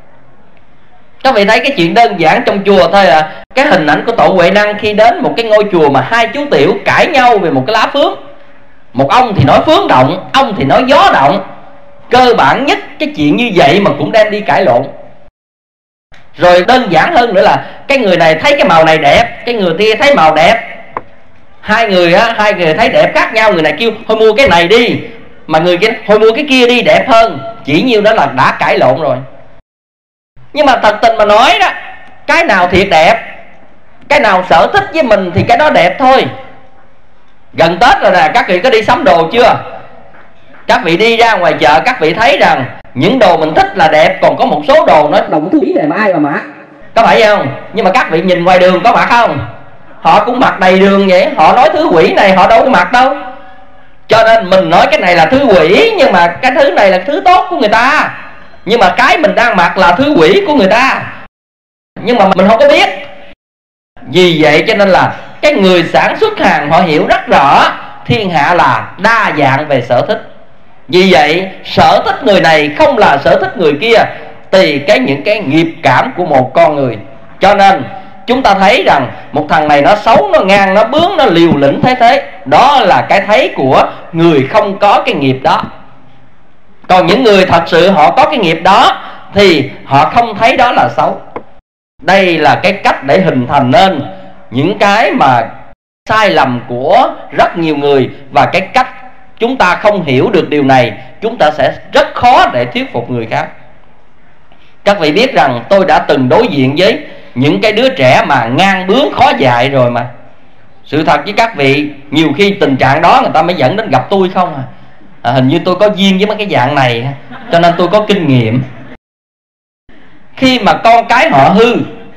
Các vị thấy cái chuyện đơn giản trong chùa thôi à. Cái hình ảnh của Tổ Huệ Năng khi đến một cái ngôi chùa mà hai chú tiểu cãi nhau về một cái lá phướng. Một ông thì nói phướng động, ông thì nói gió động. Cơ bản nhất cái chuyện như vậy mà cũng đem đi cãi lộn. Rồi đơn giản hơn nữa là cái người này thấy cái màu này đẹp, cái người kia thấy màu đẹp. Hai người thấy đẹp khác nhau. Người này kêu thôi mua cái này đi, mà người kia thôi mua cái kia đi đẹp hơn. Chỉ nhiêu đó là đã cãi lộn rồi. Nhưng mà thật tình mà nói đó, cái nào thiệt đẹp, cái nào sở thích với mình thì cái đó đẹp thôi. Gần Tết rồi nè, các vị có đi sắm đồ chưa? Các vị đi ra ngoài chợ, các vị thấy rằng những đồ mình thích là đẹp, còn có một số đồ nó đồng thứ này mà ai mà mặc, có phải không? Nhưng mà các vị nhìn ngoài đường có mặc không? Họ cũng mặc đầy đường vậy. Họ nói thứ quỷ này họ đâu có mặc đâu. Cho nên mình nói cái này là thứ quỷ, nhưng mà cái thứ này là thứ tốt của người ta. Nhưng mà cái mình đang mặc là thứ quỷ của người ta, nhưng mà mình không có biết. Vì vậy cho nên là cái người sản xuất hàng họ hiểu rất rõ thiên hạ là đa dạng về sở thích. Vì vậy sở thích người này không là sở thích người kia, tùy những cái nghiệp cảm của một con người. Cho nên chúng ta thấy rằng một thằng này nó xấu, nó ngang, nó bướng, nó liều lĩnh thế. Đó là cái thấy của người không có cái nghiệp đó. Còn những người thật sự họ có cái nghiệp đó thì họ không thấy đó là xấu. Đây là cái cách để hình thành nên những cái mà sai lầm của rất nhiều người. Và cái cách chúng ta không hiểu được điều này, chúng ta sẽ rất khó để thuyết phục người khác. Các vị biết rằng tôi đã từng đối diện với những cái đứa trẻ mà ngang bướng khó dạy rồi mà. Sự thật với các vị, nhiều khi tình trạng đó người ta mới dẫn đến gặp tôi không à. Hình như tôi có duyên với mấy cái dạng này, cho nên tôi có kinh nghiệm. Khi mà con cái họ hư,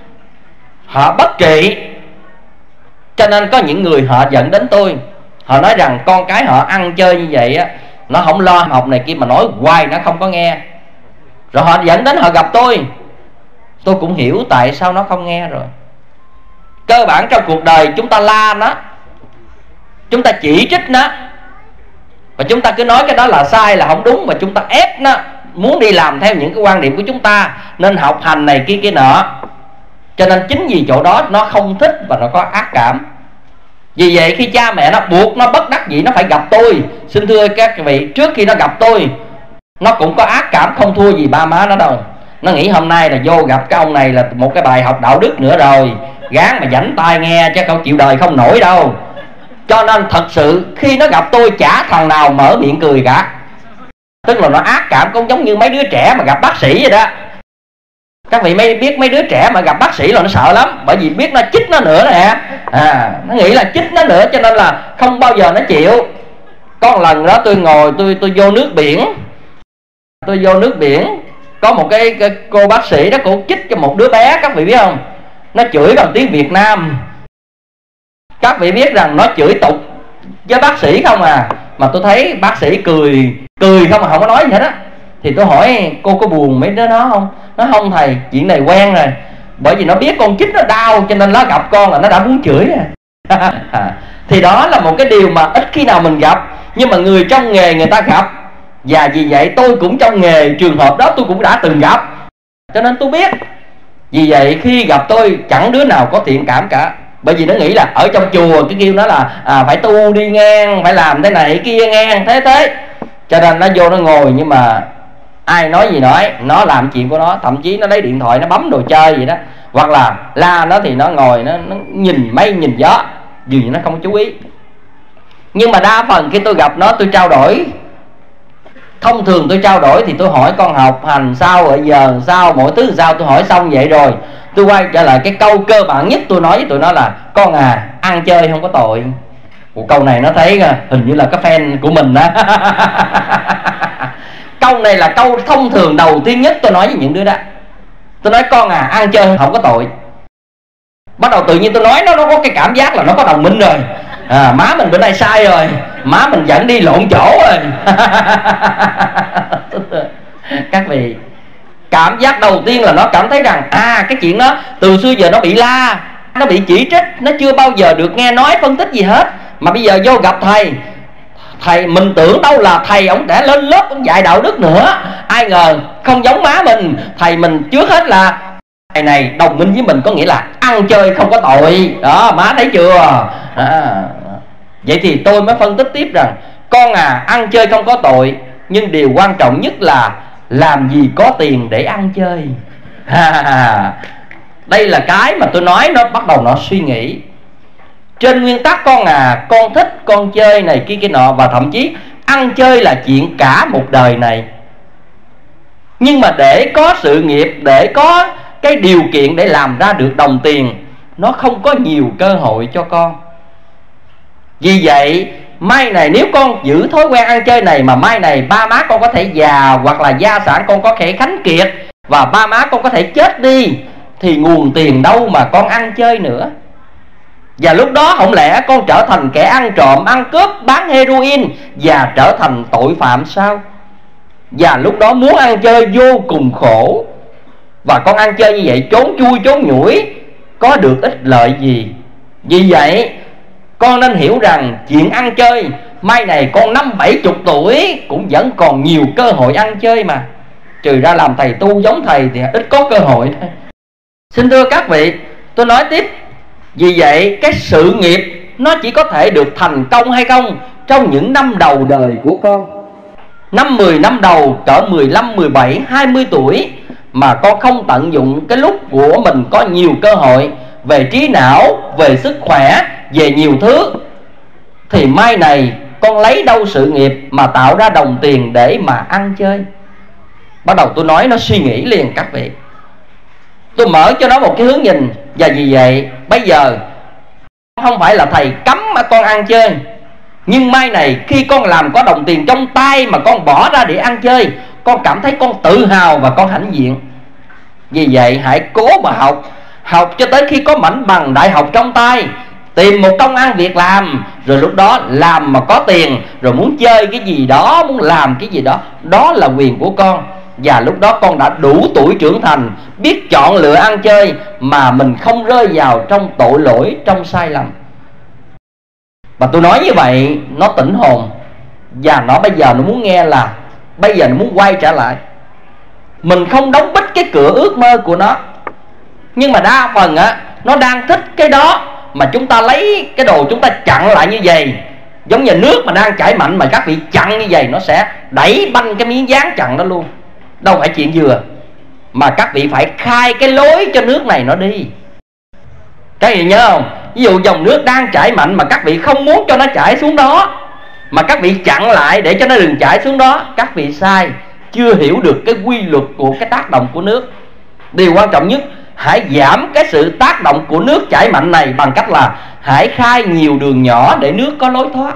họ bất trị, cho nên có những người họ dẫn đến tôi. Họ nói rằng con cái họ ăn chơi như vậy á, nó không lo học này kia mà nói hoài nó không có nghe. Rồi họ dẫn đến họ gặp tôi. Tôi cũng hiểu tại sao nó không nghe rồi. Cơ bản trong cuộc đời chúng ta la nó, chúng ta chỉ trích nó, và chúng ta cứ nói cái đó là sai, là không đúng, và chúng ta ép nó muốn đi làm theo những cái quan điểm của chúng ta, nên học hành này kia nọ. Cho nên chính vì chỗ đó nó không thích và nó có ác cảm. Vì vậy khi cha mẹ nó buộc nó bất đắc dĩ nó phải gặp tôi, xin thưa các vị, trước khi nó gặp tôi, nó cũng có ác cảm không thua gì ba má nó đâu. Nó nghĩ hôm nay là vô gặp cái ông này là một cái bài học đạo đức nữa rồi, gán mà dảnh tai nghe chứ không chịu đời không nổi đâu. Cho nên thật sự khi nó gặp tôi chả thằng nào mở miệng cười cả. Tức là nó ác cảm, cũng giống như mấy đứa trẻ mà gặp bác sĩ vậy đó. Các vị biết mấy đứa trẻ mà gặp bác sĩ là nó sợ lắm, bởi vì biết nó chích nó nữa nè. Nó nghĩ là chích nó nữa, cho nên là không bao giờ nó chịu. Có một lần đó tôi ngồi tôi vô nước biển. Tôi vô nước biển, có một cái cô bác sĩ đó, cô chích cho một đứa bé, các vị biết không? Nó chửi bằng tiếng Việt Nam. Các vị biết rằng nó chửi tục với bác sĩ không à. Mà tôi thấy bác sĩ cười không mà không có nói gì hết á. Thì tôi hỏi cô có buồn mấy đứa đó không? Nó không thầy, chuyện này quen rồi. Bởi vì nó biết con chích nó đau, cho nên nó gặp con là nó đã muốn chửi rồi. Thì đó là một cái điều mà ít khi nào mình gặp, nhưng mà người trong nghề người ta gặp. Và vì vậy tôi cũng trong nghề, trường hợp đó tôi cũng đã từng gặp, cho nên tôi biết. Vì vậy khi gặp tôi chẳng đứa nào có thiện cảm cả. Bởi vì nó nghĩ là ở trong chùa cái kêu nó là phải tu đi ngang, phải làm thế này kia ngang, thế. Cho nên nó vô nó ngồi, nhưng mà ai nói gì nói, nó làm chuyện của nó. Thậm chí nó lấy điện thoại nó bấm đồ chơi vậy đó. Hoặc là la nó thì nó ngồi nó nhìn mây nhìn gió, vì nó không chú ý. Nhưng mà đa phần khi tôi gặp nó, tôi trao đổi Thông thường tôi trao đổi thì tôi hỏi con học hành sao, ở giờ sao, mỗi thứ sao, tôi hỏi xong vậy rồi tôi quay trở lại cái câu cơ bản nhất tôi nói với tụi nó là: con à, ăn chơi không có tội. Một câu này nó thấy hình như là cái fan của mình đó. Câu này là câu thông thường đầu tiên nhất tôi nói với những đứa đó. Tôi nói con à, ăn chơi không có tội. Bắt đầu tự nhiên tôi nói nó có cái cảm giác là nó có đồng minh rồi. Má mình bữa nay sai rồi, má mình dẫn đi lộn chỗ rồi. Các vị, cảm giác đầu tiên là nó cảm thấy rằng cái chuyện đó từ xưa giờ nó bị la, nó bị chỉ trích, nó chưa bao giờ được nghe nói phân tích gì hết. Mà bây giờ vô gặp thầy mình tưởng đâu là thầy ổng đã lên lớp ổng dạy đạo đức nữa, ai ngờ không giống má mình. Thầy mình trước hết là thầy này đồng minh với mình, có nghĩa là ăn chơi không có tội đó, má thấy chưa? Vậy thì tôi mới phân tích tiếp rằng con à, ăn chơi không có tội, nhưng điều quan trọng nhất là làm gì có tiền để ăn chơi. Đây là cái mà tôi nói nó bắt đầu nó suy nghĩ. Trên nguyên tắc con à, con thích con chơi này kia nọ, và thậm chí ăn chơi là chuyện cả một đời này. Nhưng mà để có sự nghiệp, để có cái điều kiện để làm ra được đồng tiền, nó không có nhiều cơ hội cho con. Vì vậy mai này nếu con giữ thói quen ăn chơi này, mà mai này ba má con có thể già, hoặc là gia sản con có thể khánh kiệt, và ba má con có thể chết đi, thì nguồn tiền đâu mà con ăn chơi nữa. Và lúc đó không lẽ con trở thành kẻ ăn trộm, ăn cướp, bán heroin và trở thành tội phạm sao? Và lúc đó muốn ăn chơi vô cùng khổ. Và con ăn chơi như vậy, trốn chui trốn nhủi, có được ích lợi gì? Vì vậy con nên hiểu rằng chuyện ăn chơi, mai này con 50-70 tuổi cũng vẫn còn nhiều cơ hội ăn chơi mà. Trừ ra làm thầy tu giống thầy thì ít có cơ hội thôi. Xin thưa các vị, tôi nói tiếp. Vì vậy cái sự nghiệp nó chỉ có thể được thành công hay không trong những năm đầu đời của con. 5-10 năm đầu, cỡ 15, 17, 20 tuổi mà con không tận dụng cái lúc của mình có nhiều cơ hội về trí não, về sức khỏe, về nhiều thứ, thì mai này con lấy đâu sự nghiệp mà tạo ra đồng tiền để mà ăn chơi? Bắt đầu tôi nói nó suy nghĩ liền các vị. Tôi mở cho nó một cái hướng nhìn. Và vì vậy bây giờ không phải là thầy cấm mà con ăn chơi, nhưng mai này khi con làm có đồng tiền trong tay mà con bỏ ra để ăn chơi, con cảm thấy con tự hào và con hãnh diện. Vì vậy hãy cố mà học, học cho tới khi có mảnh bằng đại học trong tay, tìm một công ăn việc làm, rồi lúc đó làm mà có tiền, rồi muốn chơi cái gì đó, muốn làm cái gì đó, đó là quyền của con. Và lúc đó con đã đủ tuổi trưởng thành, biết chọn lựa ăn chơi mà mình không rơi vào trong tội lỗi, trong sai lầm. Và tôi nói như vậy nó tỉnh hồn. Và nó bây giờ nó muốn nghe là bây giờ nó muốn quay trở lại. Mình không đóng bít cái cửa ước mơ của nó, nhưng mà đa phần nó đang thích cái đó, mà chúng ta lấy cái đồ chúng ta chặn lại như vậy. Giống như nước mà đang chảy mạnh mà các vị chặn như vậy, nó sẽ đẩy banh cái miếng dán chặn đó luôn. Đâu phải chuyện vừa, mà các vị phải khai cái lối cho nước này nó đi. Các vị nhớ không? Ví dụ dòng nước đang chảy mạnh mà các vị không muốn cho nó chảy xuống đó, mà các vị chặn lại để cho nó đừng chảy xuống đó, các vị sai, chưa hiểu được cái quy luật của cái tác động của nước. Điều quan trọng nhất, hãy giảm cái sự tác động của nước chảy mạnh này bằng cách là hãy khai nhiều đường nhỏ để nước có lối thoát.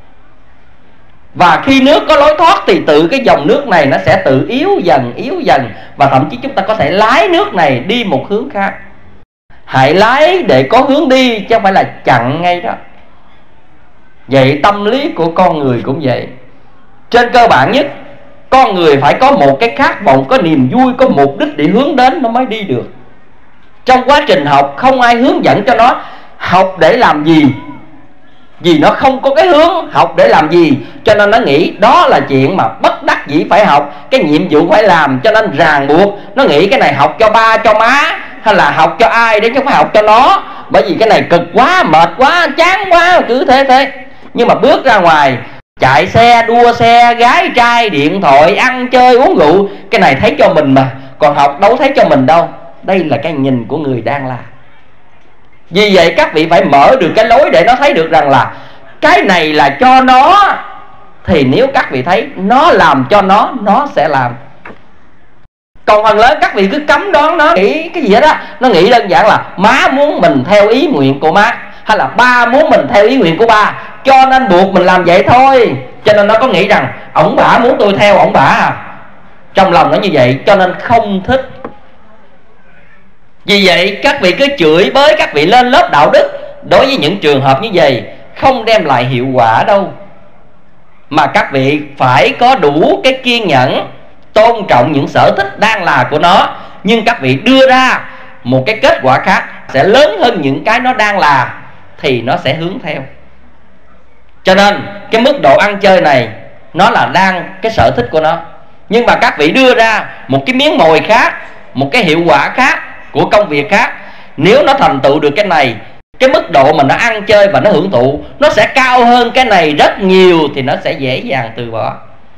Và khi nước có lối thoát thì tự cái dòng nước này nó sẽ tự yếu dần, và thậm chí chúng ta có thể lái nước này đi một hướng khác. Hãy lái để có hướng đi, chứ không phải là chặn ngay đó. Vậy tâm lý của con người cũng vậy. Trên cơ bản nhất, con người phải có một cái khát vọng, có niềm vui, có mục đích để hướng đến nó mới đi được. Trong quá trình học không ai hướng dẫn cho nó học để làm gì, vì nó không có cái hướng học để làm gì, cho nên nó nghĩ đó là chuyện mà bất đắc dĩ phải học, cái nhiệm vụ phải làm, cho nên ràng buộc. Nó nghĩ cái này học cho ba cho má, hay là học cho ai để chứ không phải học cho nó, bởi vì cái này cực quá, mệt quá, chán quá, cứ thế. Nhưng mà bước ra ngoài, chạy xe, đua xe, gái trai, điện thoại, ăn chơi, uống rượu, cái này thấy cho mình mà, còn học đâu thấy cho mình đâu. Đây là cái nhìn của người đang làm. Vì vậy các vị phải mở được cái lối để nó thấy được rằng là cái này là cho nó, thì nếu các vị thấy nó làm cho nó sẽ làm. Còn phần lớn các vị cứ cấm đoán nó, nghĩ cái gì đó, nó nghĩ đơn giản là má muốn mình theo ý nguyện của má, hay là ba muốn mình theo ý nguyện của ba, cho nên buộc mình làm vậy thôi. Cho nên nó có nghĩ rằng ổng bả muốn tôi theo ổng bả à. Trong lòng nó như vậy, cho nên không thích. Vì vậy các vị cứ chửi bới các vị lên lớp đạo đức, đối với những trường hợp như vậy không đem lại hiệu quả đâu. Mà các vị phải có đủ cái kiên nhẫn, tôn trọng những sở thích đang là của nó, nhưng các vị đưa ra một cái kết quả khác sẽ lớn hơn những cái nó đang là, thì nó sẽ hướng theo. Cho nên cái mức độ ăn chơi này nó là đang cái sở thích của nó, nhưng mà các vị đưa ra một cái miếng mồi khác, một cái hiệu quả khác của công việc khác, nếu nó thành tựu được cái này, cái mức độ mà nó ăn chơi và nó hưởng thụ nó sẽ cao hơn cái này rất nhiều, thì nó sẽ dễ dàng từ bỏ.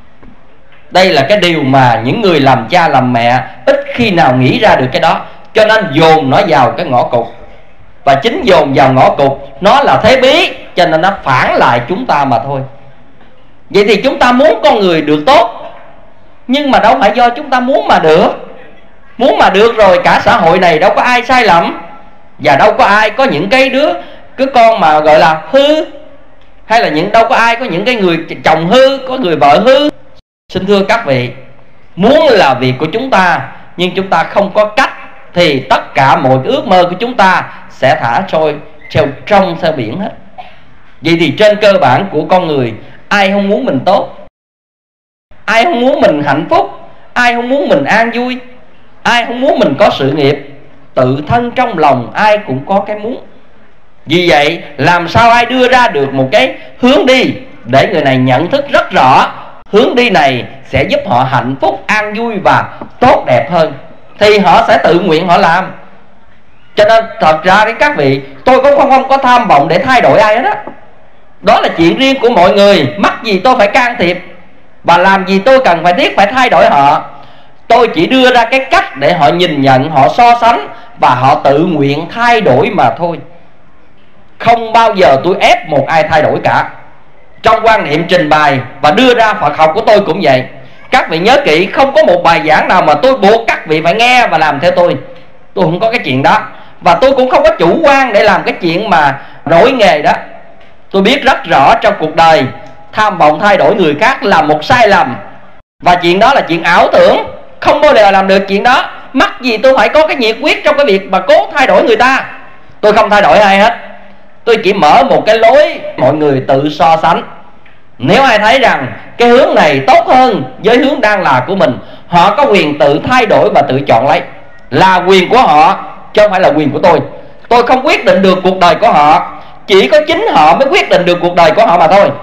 Đây là cái điều mà những người làm cha làm mẹ ít khi nào nghĩ ra được cái đó, cho nên dồn nó vào cái ngõ cụt. Và chính dồn vào ngõ cụt nó là thế bí, cho nên nó phản lại chúng ta mà thôi. Vậy thì chúng ta muốn con người được tốt, nhưng mà đâu phải do chúng ta muốn mà được. Muốn mà được rồi, cả xã hội này đâu có ai sai lầm, và đâu có ai có những cái con mà gọi là hư, hay là đâu có ai có những cái người chồng hư, có người vợ hư. Xin thưa các vị, muốn là việc của chúng ta, nhưng chúng ta không có cách, thì tất cả mọi ước mơ của chúng ta sẽ thả trôi treo trong theo biển hết. Vậy thì trên cơ bản của con người, ai không muốn mình tốt, ai không muốn mình hạnh phúc, ai không muốn mình an vui, ai không muốn mình có sự nghiệp. Tự thân trong lòng ai cũng có cái muốn. Vì vậy làm sao ai đưa ra được một cái hướng đi để người này nhận thức rất rõ hướng đi này sẽ giúp họ hạnh phúc, an vui và tốt đẹp hơn, thì họ sẽ tự nguyện họ làm. Cho nên thật ra đấy các vị, tôi cũng không có tham vọng để thay đổi ai hết á. Đó là chuyện riêng của mọi người, mắc gì tôi phải can thiệp, và làm gì tôi cần phải thay đổi họ. Tôi chỉ đưa ra cái cách để họ nhìn nhận, họ so sánh, và họ tự nguyện thay đổi mà thôi. Không bao giờ tôi ép một ai thay đổi cả. Trong quan niệm trình bày và đưa ra Phật học của tôi cũng vậy. Các vị nhớ kỹ, không có một bài giảng nào mà tôi buộc các vị phải nghe và làm theo tôi. Tôi không có cái chuyện đó. Và tôi cũng không có chủ quan để làm cái chuyện mà đổi nghề đó. Tôi biết rất rõ trong cuộc đời, tham vọng thay đổi người khác là một sai lầm, và chuyện đó là chuyện ảo tưởng, không bao giờ làm được chuyện đó. Mắc gì tôi phải có cái nhiệt huyết trong cái việc mà cố thay đổi người ta. Tôi không thay đổi ai hết. Tôi chỉ mở một cái lối mọi người tự so sánh. Nếu ai thấy rằng cái hướng này tốt hơn với hướng đang là của mình, họ có quyền tự thay đổi và tự chọn lấy. Là quyền của họ, chứ không phải là quyền của tôi. Tôi không quyết định được cuộc đời của họ, chỉ có chính họ mới quyết định được cuộc đời của họ mà thôi.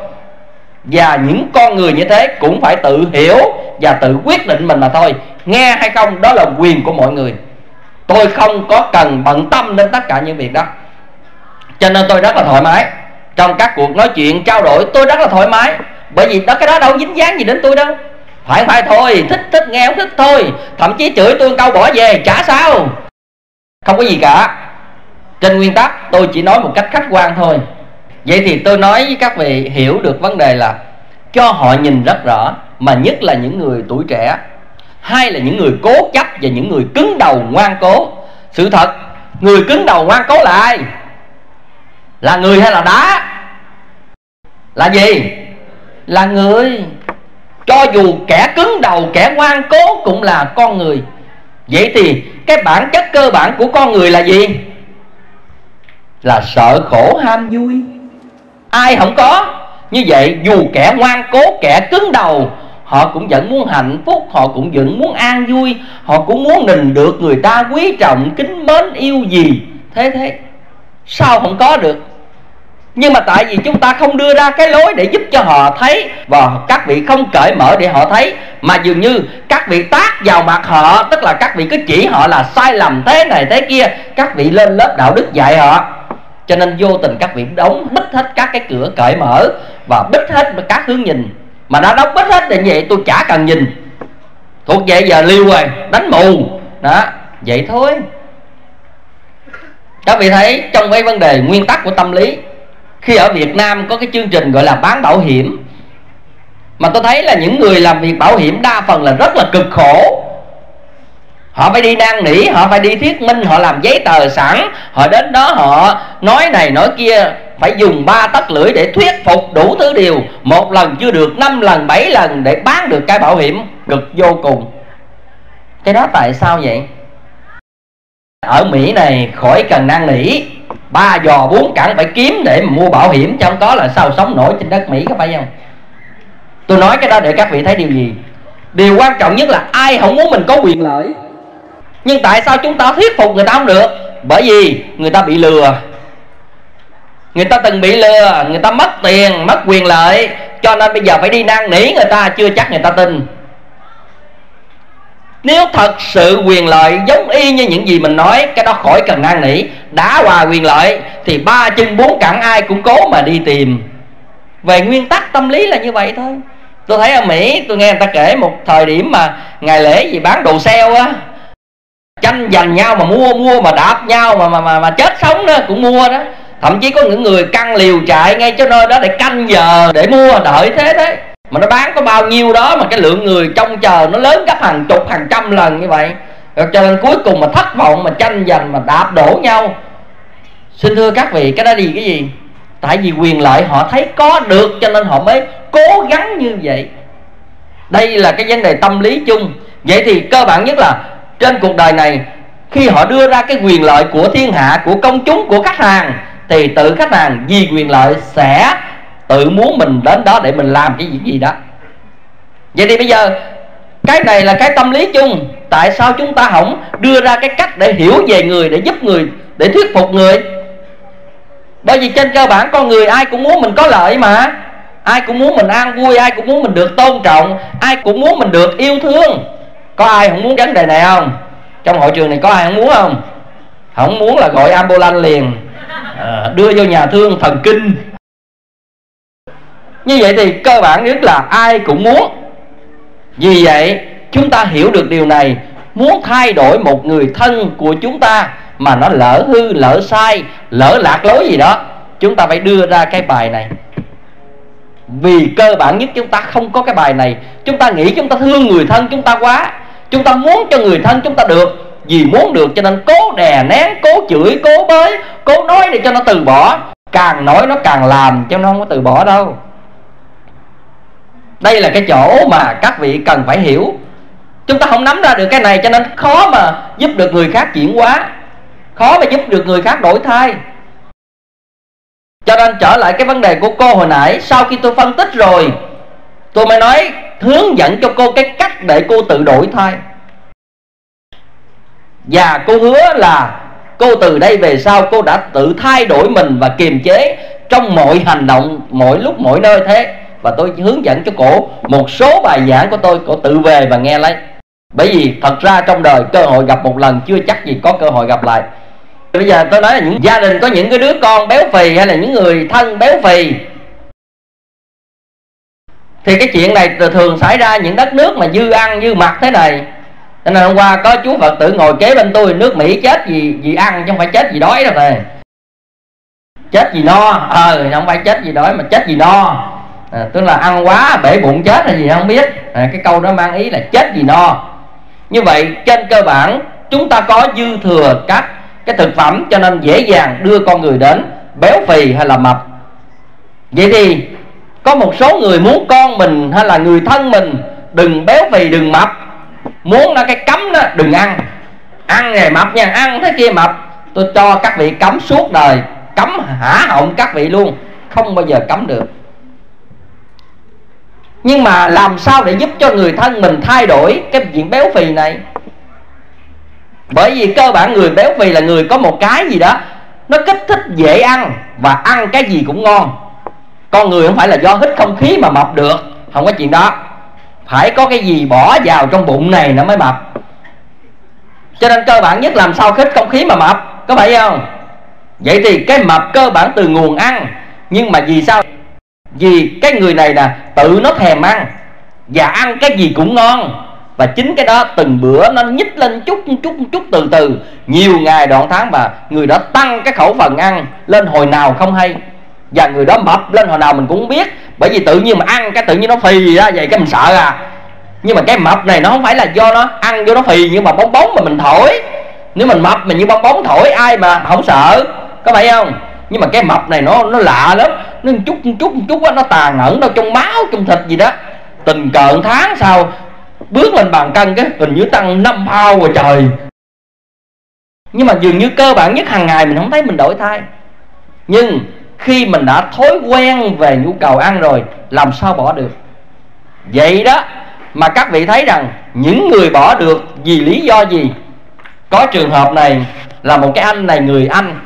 Và những con người như thế cũng phải tự hiểu và tự quyết định mình mà thôi. Nghe hay không đó là quyền của mọi người. Tôi không có cần bận tâm đến tất cả những việc đó. Cho nên tôi rất là thoải mái. Trong các cuộc nói chuyện trao đổi tôi rất là thoải mái. Bởi vì cái đó đâu dính dáng gì đến tôi đâu. Phải thôi, thích nghe không thích thôi. Thậm chí chửi tôi câu bỏ về chả sao, không có gì cả. Trên nguyên tắc tôi chỉ nói một cách khách quan thôi. Vậy thì tôi nói với các vị hiểu được vấn đề là cho họ nhìn rất rõ, mà nhất là những người tuổi trẻ, hay là những người cố chấp và những người cứng đầu ngoan cố. Sự thật, người cứng đầu ngoan cố là ai? Là người hay là đá? Là gì? Là người. Cho dù kẻ cứng đầu, kẻ ngoan cố cũng là con người. Vậy thì cái bản chất cơ bản của con người là gì? Là sợ khổ ham vui. Ai không có? Như vậy dù kẻ ngoan cố, kẻ cứng đầu, họ cũng vẫn muốn hạnh phúc, họ cũng vẫn muốn an vui, họ cũng muốn mình được người ta quý trọng, kính mến, yêu gì. Thế sao không có được? Nhưng mà tại vì chúng ta không đưa ra cái lối để giúp cho họ thấy, và các vị không cởi mở để họ thấy, mà dường như các vị tát vào mặt họ. Tức là các vị cứ chỉ họ là sai lầm thế này thế kia, các vị lên lớp đạo đức dạy họ. Cho nên vô tình các vị đóng bít hết các cái cửa cởi mở, và bít hết các hướng nhìn. Mà đã đóng bít hết thì vậy tôi chả cần nhìn, thuộc vậy giờ liêu rồi, đánh mù đó, vậy thôi. Các vị thấy trong cái vấn đề nguyên tắc của tâm lý, khi ở Việt Nam có cái chương trình gọi là bán bảo hiểm, Mà tôi thấy là những người làm việc bảo hiểm đa phần là rất là cực khổ. Họ phải đi năn nỉ, họ phải đi thuyết minh, họ làm giấy tờ sẵn, họ đến đó họ nói này nói kia, phải dùng 3 tấc lưỡi để thuyết phục đủ thứ điều. 1 lần chưa được, 5 lần, 7 lần để bán được cái bảo hiểm, cực vô cùng. Cái đó tại sao vậy? Ở Mỹ này khỏi cần năn nỉ, 3 giò 4 cẳng phải kiếm để mà mua bảo hiểm, chứ không có là sao sống nổi trên đất Mỹ, có phải không? Tôi nói cái đó để các vị thấy điều gì? Điều quan trọng nhất là ai không muốn mình có quyền lợi. Nhưng tại sao chúng ta thuyết phục người ta không được? Bởi vì người ta bị lừa. Người ta từng bị lừa, người ta mất tiền, mất quyền lợi, cho nên bây giờ phải đi năn nỉ người ta, chưa chắc người ta tin. Nếu thật sự quyền lợi giống y như những gì mình nói, cái đó khỏi cần năn nỉ. Đã hòa quyền lợi thì 3 chân 4 cẳng ai cũng cố mà đi tìm. Về nguyên tắc tâm lý là như vậy thôi. Tôi thấy ở Mỹ, tôi nghe người ta kể một thời điểm mà ngày lễ gì bán đồ sale á, tranh giành nhau mà mua mà đạp nhau mà chết sống đó cũng mua đó. Thậm chí có những người căng liều chạy ngay chỗ nơi đó để canh giờ để mua, đợi thế đấy. Mà nó bán có bao nhiêu đó mà cái lượng người trông chờ nó lớn gấp hàng chục hàng trăm lần như vậy. Rồi cho nên cuối cùng mà thất vọng, mà tranh giành, mà đạp đổ nhau. Xin thưa các vị, cái đó là cái gì? Tại vì quyền lợi họ thấy có được cho nên họ mới cố gắng như vậy. Đây là cái vấn đề tâm lý chung. Vậy thì cơ bản nhất là trên cuộc đời này, khi họ đưa ra cái quyền lợi của thiên hạ, của công chúng, của khách hàng, thì tự khách hàng vì quyền lợi sẽ tự muốn mình đến đó để mình làm cái gì đó. Vậy thì bây giờ cái này là cái tâm lý chung. Tại sao chúng ta không đưa ra cái cách để hiểu về người, để giúp người, để thuyết phục người? Bởi vì trên cơ bản con người ai cũng muốn mình có lợi mà. Ai cũng muốn mình an vui, ai cũng muốn mình được tôn trọng, ai cũng muốn mình được yêu thương. Có ai không muốn vấn đề này không? Trong hội trường này có ai không muốn không? Không muốn là gọi ambulance liền, đưa vô nhà thương thần kinh. Như vậy thì cơ bản nhất là ai cũng muốn. Vì vậy chúng ta hiểu được điều này, muốn thay đổi một người thân của chúng ta mà nó lỡ hư, lỡ sai, lỡ lạc lối gì đó, chúng ta phải đưa ra cái bài này. Vì cơ bản nhất chúng ta không có cái bài này, chúng ta nghĩ chúng ta thương người thân chúng ta quá, chúng ta muốn cho người thân chúng ta được. Vì muốn được cho nên cố đè nén, cố chửi, cố bới, cố nói để cho nó từ bỏ. Càng nói nó càng làm, chứ nó không có từ bỏ đâu. Đây là cái chỗ mà các vị cần phải hiểu. Chúng ta không nắm ra được cái này cho nên khó mà giúp được người khác chuyển hóa, khó mà giúp được người khác đổi thay. Cho nên trở lại cái vấn đề của cô hồi nãy, sau khi tôi phân tích rồi, tôi mới nói hướng dẫn cho cô cái cách để cô tự đổi thay. Và cô hứa là cô từ đây về sau cô đã tự thay đổi mình và kiềm chế trong mọi hành động, mọi lúc mọi nơi thế. Và tôi hướng dẫn cho cổ một số bài giảng của tôi, cổ tự về và nghe lấy. Bởi vì thật ra trong đời cơ hội gặp một lần chưa chắc gì có cơ hội gặp lại. Bây giờ tôi nói là những gia đình có những cái đứa con béo phì, hay là những người thân béo phì, thì cái chuyện này thường xảy ra những đất nước mà dư ăn dư mặc thế này. Cho nên hôm qua có chú Phật tử ngồi kế bên tôi, nước Mỹ chết vì ăn chứ không phải chết vì đói đâu này. Chết vì no, không phải chết vì đói mà chết vì no. Tức là ăn quá bể bụng chết hay gì không biết. Cái câu đó mang ý là chết vì no. Như vậy trên cơ bản chúng ta có dư thừa các cái thực phẩm, cho nên dễ dàng đưa con người đến béo phì hay là mập. Vậy thì có một số người muốn con mình hay là người thân mình đừng béo phì, đừng mập, muốn là cái cấm đó, đừng ăn. Ăn này mập nha, ăn thế kia mập. Tôi cho các vị cấm suốt đời, cấm hả họng các vị luôn, không bao giờ cấm được. Nhưng mà làm sao để giúp cho người thân mình thay đổi cái chuyện béo phì này? Bởi vì cơ bản người béo phì là người có một cái gì đó nó kích thích dễ ăn, và ăn cái gì cũng ngon. Con người không phải là do hít không khí mà mập được, không có chuyện đó. Phải có cái gì bỏ vào trong bụng này nó mới mập. Cho nên cơ bản nhất làm sao hít không khí mà mập, có phải không? Vậy thì cái mập cơ bản từ nguồn ăn. Nhưng mà vì sao? Vì cái người này là tự nó thèm ăn, và ăn cái gì cũng ngon. Và chính cái đó từng bữa nó nhích lên chút từ từ, nhiều ngày đoạn tháng, và người đó tăng cái khẩu phần ăn lên hồi nào không hay. Và người đó mập lên hồi nào mình cũng không biết. Bởi vì tự nhiên mà ăn cái tự nhiên nó phì ra vậy cái mình sợ à. Nhưng mà cái mập này nó không phải là do nó ăn vô nó phì, nhưng mà bong bóng mà mình thổi. Nếu mình mập mình như bong bóng thổi ai mà không sợ, có phải không? Nhưng mà cái mập này nó lạ lắm, nó một chút nó tàn ẩn đâu trong máu trong thịt gì đó. Tình cờ tháng sau bước lên bàn cân cái hình như tăng 5 pound rồi trời. Nhưng mà dường như cơ bản nhất hàng ngày mình không thấy mình đổi thay. Nhưng khi mình đã thói quen về nhu cầu ăn rồi, làm sao bỏ được? Vậy đó mà các vị thấy rằng những người bỏ được vì lý do gì? Có trường hợp này là một cái anh này, người Anh.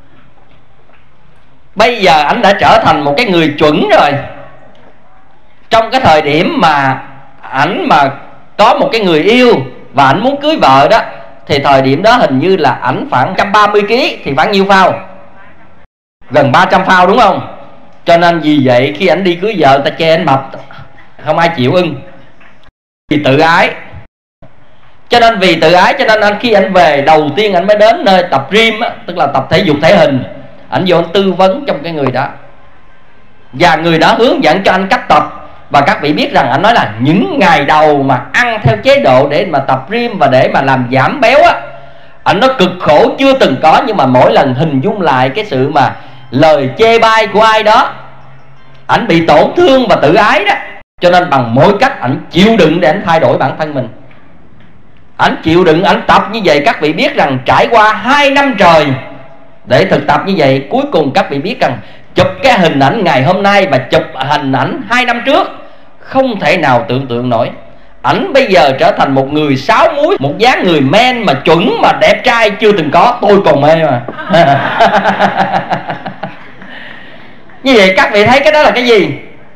Bây giờ anh đã trở thành một cái người chuẩn rồi. Trong cái thời điểm mà ảnh mà có một cái người yêu và ảnh muốn cưới vợ đó, thì thời điểm đó hình như là ảnh khoảng 130 kg, thì khoảng nhiêu phao? Gần 300 phao đúng không? Cho nên vì vậy khi ảnh đi cưới vợ, ta chê ảnh mập, không ai chịu ưng. Vì tự ái. Cho nên vì tự ái cho nên anh khi anh về đầu tiên anh mới đến nơi tập gym á, tức là tập thể dục thể hình. Anh vô anh tư vấn trong cái người đó, và người đó hướng dẫn cho anh cách tập. Và các vị biết rằng anh nói là những ngày đầu mà ăn theo chế độ để mà tập gym và để mà làm giảm béo á, anh nó cực khổ chưa từng có. Nhưng mà mỗi lần hình dung lại cái sự mà lời chê bai của ai đó, ảnh bị tổn thương và tự ái đó. Cho nên bằng mỗi cách ảnh chịu đựng để ảnh thay đổi bản thân mình. Ảnh chịu đựng, ảnh tập như vậy. Các vị biết rằng trải qua 2 năm trời để thực tập như vậy, cuối cùng các vị biết rằng chụp cái hình ảnh ngày hôm nay và chụp hình ảnh 2 năm trước, không thể nào tưởng tượng nổi. Ảnh bây giờ trở thành một người 6 múi, một dáng người men mà chuẩn mà đẹp trai chưa từng có. Tôi còn mê mà. Như vậy các vị thấy cái đó là cái gì?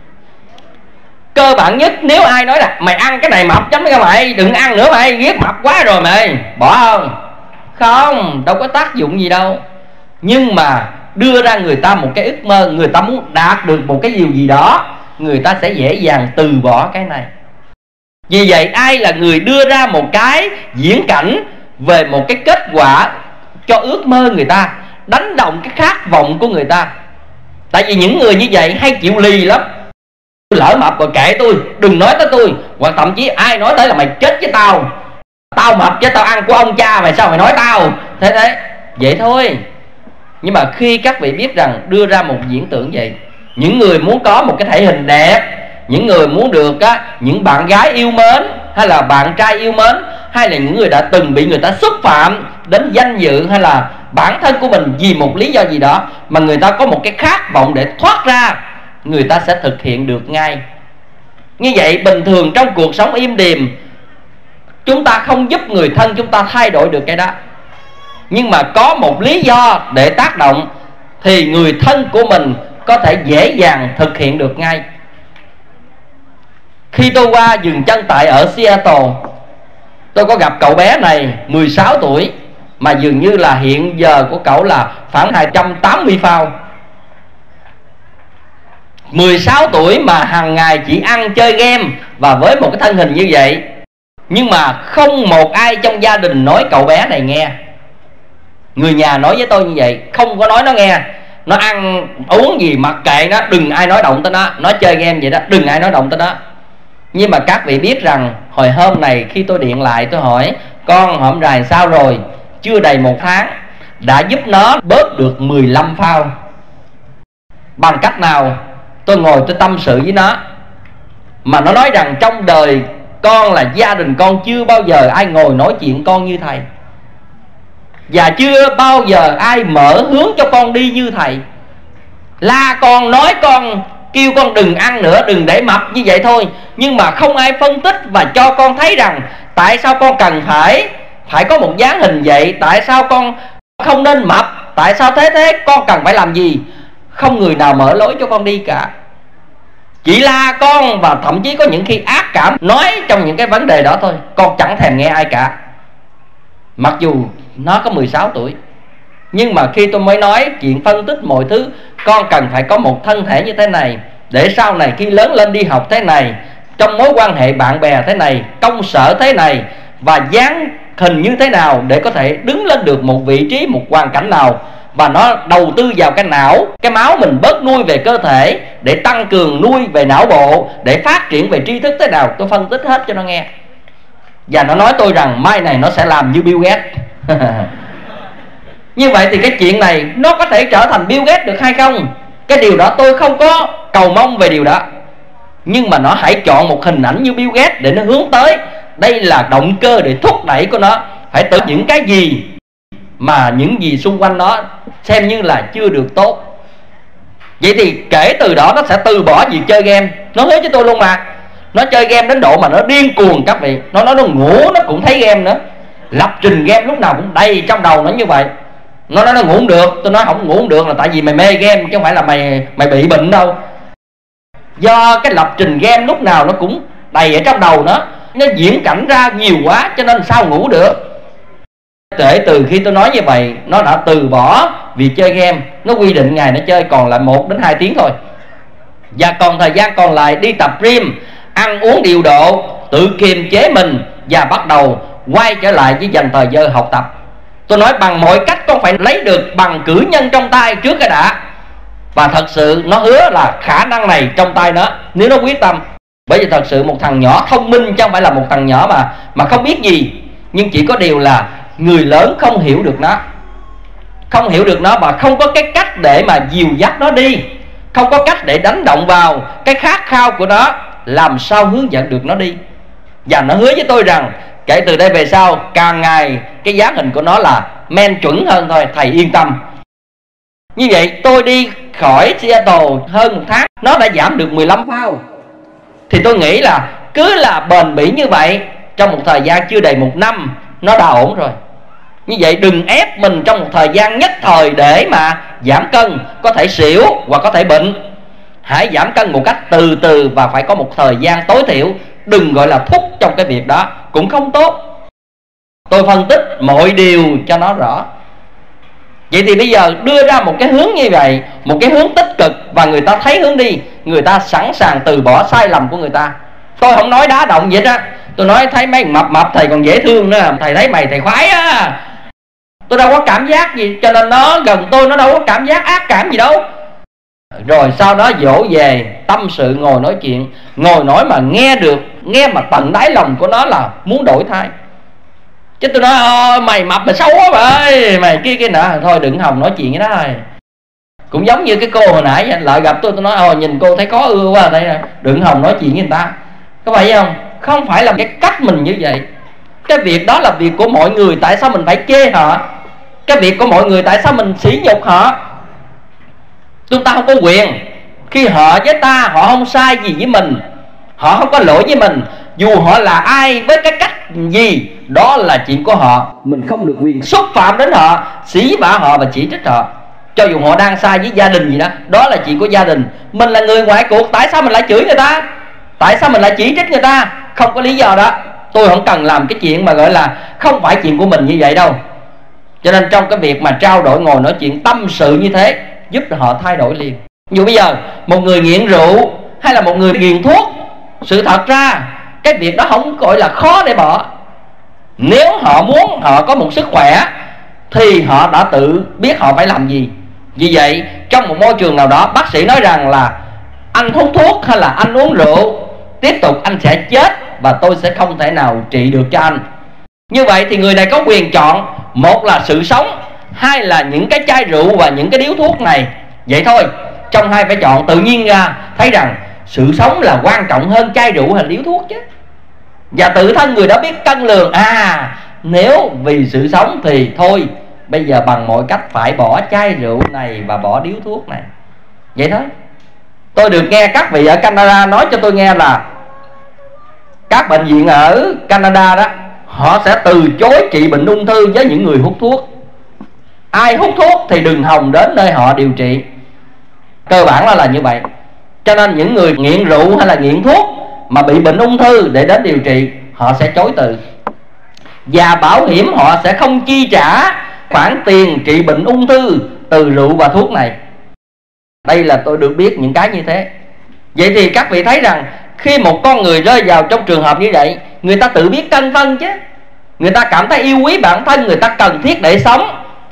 Cơ bản nhất, nếu ai nói là mày ăn cái này mập chấm cái mày, đừng ăn nữa mày, ghét mập quá rồi mày, bỏ không? Không, đâu có tác dụng gì đâu. Nhưng mà đưa ra người ta một cái ước mơ, người ta muốn đạt được một cái điều gì đó, người ta sẽ dễ dàng từ bỏ cái này. Vì vậy ai là người đưa ra một cái diễn cảnh về một cái kết quả cho ước mơ người ta, đánh động cái khát vọng của người ta? Tại vì những người như vậy hay chịu lì lắm. Lỡ mập rồi kệ tôi, đừng nói tới tôi. Hoặc thậm chí ai nói tới là mày chết với tao, tao mập chứ tao ăn của ông cha mày, sao mày nói tao? Thế vậy thôi. Nhưng mà khi các vị biết rằng đưa ra một diễn tưởng vậy, những người muốn có một cái thể hình đẹp, những người muốn được những bạn gái yêu mến, hay là bạn trai yêu mến, hay là những người đã từng bị người ta xúc phạm đến danh dự hay là bản thân của mình vì một lý do gì đó, mà người ta có một cái khát vọng để thoát ra, người ta sẽ thực hiện được ngay. Như vậy bình thường trong cuộc sống im điềm, chúng ta không giúp người thân chúng ta thay đổi được cái đó. Nhưng mà có một lý do để tác động thì người thân của mình có thể dễ dàng thực hiện được ngay. Khi tôi qua dừng chân tại ở Seattle, tôi có gặp cậu bé này 16 tuổi, mà dường như là hiện giờ của cậu là khoảng 280 pound. 16 tuổi mà hàng ngày chỉ ăn chơi game và với một cái thân hình như vậy. Nhưng mà không một ai trong gia đình nói cậu bé này nghe. Người nhà nói với tôi như vậy, không có nói nó nghe. Nó ăn uống gì mặc kệ nó, đừng ai nói động tới nó. Nó chơi game vậy đó, đừng ai nói động tới nó. Nhưng mà các vị biết rằng hồi hôm này khi tôi điện lại tôi hỏi con hổm rày sao rồi, chưa đầy 1 tháng đã giúp nó bớt được 15 pound. Bằng cách nào? Tôi ngồi tôi tâm sự với nó, mà nó nói rằng trong đời con là gia đình con chưa bao giờ ai ngồi nói chuyện con như thầy, và chưa bao giờ ai mở hướng cho con đi như thầy. La con, nói con, kêu con đừng ăn nữa, đừng để mập như vậy thôi. Nhưng mà không ai phân tích và cho con thấy rằng tại sao con cần phải có một dáng hình vậy, tại sao con không nên mập, tại sao thế con cần phải làm gì. Không người nào mở lối cho con đi cả. Chỉ la con, và thậm chí có những khi ác cảm nói trong những cái vấn đề đó thôi. Con chẳng thèm nghe ai cả, mặc dù nó có 16 tuổi. Nhưng mà khi tôi mới nói chuyện phân tích mọi thứ, con cần phải có một thân thể như thế này, để sau này khi lớn lên đi học thế này, trong mối quan hệ bạn bè thế này, công sở thế này, và dáng hình như thế nào để có thể đứng lên được một vị trí, một hoàn cảnh nào và nó đầu tư vào cái não, cái máu mình bớt nuôi về cơ thể để tăng cường nuôi về não bộ, để phát triển về tri thức thế nào. Tôi phân tích hết cho nó nghe. Và nó nói tôi rằng mai này nó sẽ làm như Bill Gates. Như vậy thì cái chuyện này nó có thể trở thành Bill Gates được hay không? Cái điều đó tôi không có cầu mong về điều đó. Nhưng mà nó hãy chọn một hình ảnh như Bill Gates để nó hướng tới. Đây là động cơ để thúc đẩy của nó. Phải tự những cái gì mà những gì xung quanh nó xem như là chưa được tốt. Vậy thì kể từ đó nó sẽ từ bỏ việc chơi game. Nó hứa với tôi luôn mà. Nó chơi game đến độ mà nó điên cuồng các vị. Nó nói nó ngủ nó cũng thấy game nữa. Lập trình game lúc nào cũng đầy trong đầu nó như vậy. Nó nói nó ngủ không được. Tôi nói không ngủ không được là tại vì mày mê game, chứ không phải là mày bị bệnh đâu. Do cái lập trình game lúc nào nó cũng đầy ở trong đầu nó diễn cảnh ra nhiều quá, cho nên sao ngủ được. Kể từ khi tôi nói như vậy, nó đã từ bỏ việc chơi game. Nó quy định ngày nó chơi còn lại 1 đến 2 tiếng thôi. Và còn thời gian còn lại đi tập gym, ăn uống điều độ, tự kiềm chế mình và bắt đầu quay trở lại với dành thời giờ học tập. Tôi nói bằng mọi cách con phải lấy được bằng cử nhân trong tay trước cái đã. Và thật sự nó hứa là khả năng này trong tay nó, nếu nó quyết tâm. Bởi vì thật sự một thằng nhỏ thông minh chứ không phải là một thằng nhỏ mà không biết gì. Nhưng chỉ có điều là người lớn không hiểu được nó. Không hiểu được nó và không có cái cách để mà dìu dắt nó đi. Không có cách để đánh động vào cái khát khao của nó, làm sao hướng dẫn được nó đi. Và nó hứa với tôi rằng kể từ đây về sau, càng ngày cái dáng hình của nó là men chuẩn hơn thôi, thầy yên tâm. Như vậy tôi đi khỏi Seattle hơn 1 tháng, nó đã giảm được 15 pound. Thì tôi nghĩ là cứ là bền bỉ như vậy, trong một thời gian chưa đầy 1 năm nó đã ổn rồi. Như vậy đừng ép mình trong một thời gian nhất thời để mà giảm cân, có thể xỉu hoặc có thể bệnh. Hãy giảm cân một cách từ từ và phải có một thời gian tối thiểu. Đừng gọi là thúc trong cái việc đó, cũng không tốt. Tôi phân tích mọi điều cho nó rõ. Vậy thì bây giờ đưa ra một cái hướng như vậy, một cái hướng tích cực, và người ta thấy hướng đi, người ta sẵn sàng từ bỏ sai lầm của người ta. Tôi không nói đá động vậy đó. Tôi nói thấy mấy mập thầy còn dễ thương nữa. Thầy thấy mày thầy khoái á. Tôi đâu có cảm giác gì, cho nên nó gần tôi nó đâu có cảm giác ác cảm gì đâu. Rồi sau đó dỗ về tâm sự, ngồi nói chuyện. Ngồi nói mà nghe được, nghe mà tận đáy lòng của nó là muốn đổi thay. Chứ tôi nói mày mập mà xấu quá mà ơi, mày kia nọ. Thôi đừng hòng nói chuyện với đó thôi. Cũng giống như cái cô hồi nãy lại gặp tôi nói nhìn cô thấy khó ưa quá đây nè, đừng hòng nói chuyện với người ta. Có phải không? Không phải là cái cách mình như vậy. Cái việc đó là việc của mọi người, tại sao mình phải chê họ? Cái việc của mọi người, tại sao mình sỉ nhục họ? Chúng ta không có quyền. Khi họ với ta, họ không sai gì với mình, họ không có lỗi với mình, dù họ là ai với cái cách gì, đó là chuyện của họ. Mình không được quyền xúc phạm đến họ, xỉ vả họ và chỉ trích họ. Cho dù họ đang sai với gia đình gì đó, đó là chuyện của gia đình. Mình là người ngoài cuộc, tại sao mình lại chửi người ta? Tại sao mình lại chỉ trích người ta? Không có lý do đó. Tôi không cần làm cái chuyện mà gọi là không phải chuyện của mình như vậy đâu. Cho nên trong cái việc mà trao đổi, ngồi nói chuyện, tâm sự như thế, giúp họ thay đổi liền. Dù bây giờ một người nghiện rượu hay là một người nghiện thuốc, sự thật ra cái việc đó không gọi là khó để bỏ. Nếu họ muốn, họ có một sức khỏe thì họ đã tự biết họ phải làm gì. Vì vậy trong một môi trường nào đó, bác sĩ nói rằng là anh hút thuốc hay là anh uống rượu, tiếp tục anh sẽ chết và tôi sẽ không thể nào trị được cho anh. Như vậy thì người này có quyền chọn, một là sự sống, hai là những cái chai rượu và những cái điếu thuốc này. Vậy thôi, trong hai phải chọn. Tự nhiên ra thấy rằng sự sống là quan trọng hơn chai rượu hay điếu thuốc chứ. Và tự thân người đó biết cân lường, nếu vì sự sống thì thôi, bây giờ bằng mọi cách phải bỏ chai rượu này và bỏ điếu thuốc này. Vậy thôi. Tôi được nghe các vị ở Canada nói cho tôi nghe là các bệnh viện ở Canada đó, họ sẽ từ chối trị bệnh ung thư với những người hút thuốc. Ai hút thuốc thì đừng hòng đến nơi họ điều trị. Cơ bản là như vậy. Cho nên những người nghiện rượu hay là nghiện thuốc mà bị bệnh ung thư để đến điều trị, họ sẽ chối từ. Và bảo hiểm họ sẽ không chi trả khoản tiền trị bệnh ung thư từ rượu và thuốc này. Đây là tôi được biết những cái như thế. Vậy thì các vị thấy rằng khi một con người rơi vào trong trường hợp như vậy, người ta tự biết cân phân chứ. Người ta cảm thấy yêu quý bản thân, người ta cần thiết để sống,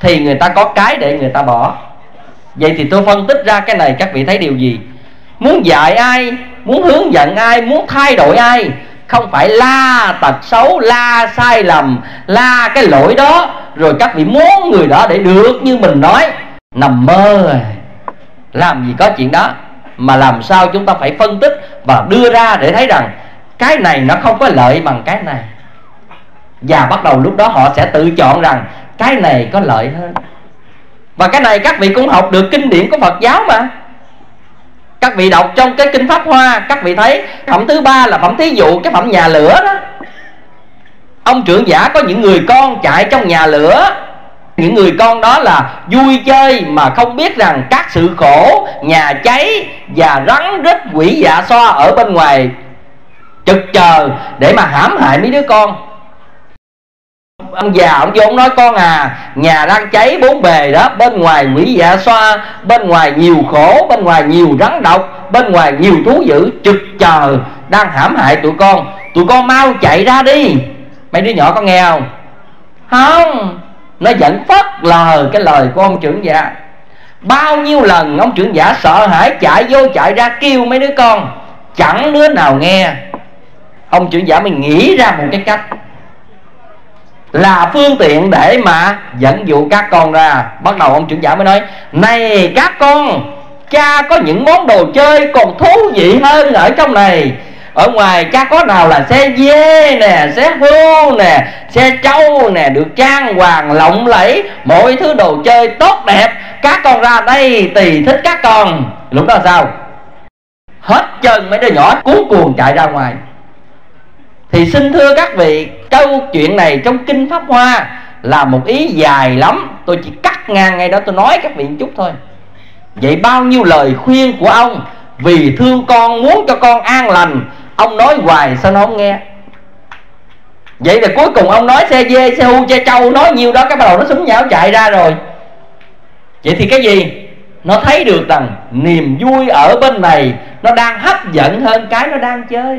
thì người ta có cái để người ta bỏ. Vậy thì tôi phân tích ra cái này, các vị thấy điều gì? Muốn dạy ai, muốn hướng dẫn ai, muốn thay đổi ai, không phải la tật xấu, la sai lầm, la cái lỗi đó, rồi các vị muốn người đó để được như mình nói. Nằm mơ, làm gì có chuyện đó. Mà làm sao chúng ta phải phân tích và đưa ra để thấy rằng cái này nó không có lợi bằng cái này. Và bắt đầu lúc đó họ sẽ tự chọn rằng cái này có lợi hơn. Và cái này các vị cũng học được kinh điển của Phật giáo mà. Các vị đọc trong cái kinh Pháp Hoa, các vị thấy phẩm thứ 3 là phẩm thí dụ, cái phẩm nhà lửa đó. Ông trưởng giả có những người con chạy trong nhà lửa. Những người con đó là vui chơi mà không biết rằng các sự khổ, nhà cháy và rắn rít quỷ dạ xoa ở bên ngoài trực chờ để mà hãm hại mấy đứa con. Ông già ông vô ông nói: con à, nhà đang cháy bốn bề đó, bên ngoài quỷ dạ xoa, bên ngoài nhiều khổ, bên ngoài nhiều rắn độc, bên ngoài nhiều thú dữ trực chờ đang hãm hại tụi con mau chạy ra đi. Mấy đứa nhỏ có nghe không? Không. Nó vẫn phớt lờ cái lời của ông trưởng giả. Bao nhiêu lần ông trưởng giả sợ hãi chạy vô chạy ra kêu mấy đứa con, chẳng đứa nào nghe. Ông trưởng giả mình nghĩ ra một cái cách là phương tiện để mà dẫn dụ các con ra. Bắt đầu ông trưởng giả mới nói: này các con, cha có những món đồ chơi còn thú vị hơn ở trong này. Ở ngoài cha có nào là xe dê nè, xe hươu nè, xe trâu nè, được trang hoàng lộng lẫy, mọi thứ đồ chơi tốt đẹp. Các con ra đây tùy thích các con. Lúc đó sao? Hết chân mấy đứa nhỏ cuốn cuồng chạy ra ngoài. Thì xin thưa các vị, câu chuyện này trong kinh Pháp Hoa là một ý dài lắm. Tôi chỉ cắt ngang ngay đó, tôi nói các vị một chút thôi. Vậy bao nhiêu lời khuyên của ông, vì thương con, muốn cho con an lành, ông nói hoài sao nó không nghe. Vậy là cuối cùng ông nói xe dê, xe hưu, xe trâu, nói nhiêu đó cái bắt đầu nó súng nhão chạy ra rồi. Vậy thì cái gì? Nó thấy được rằng niềm vui ở bên này nó đang hấp dẫn hơn cái nó đang chơi.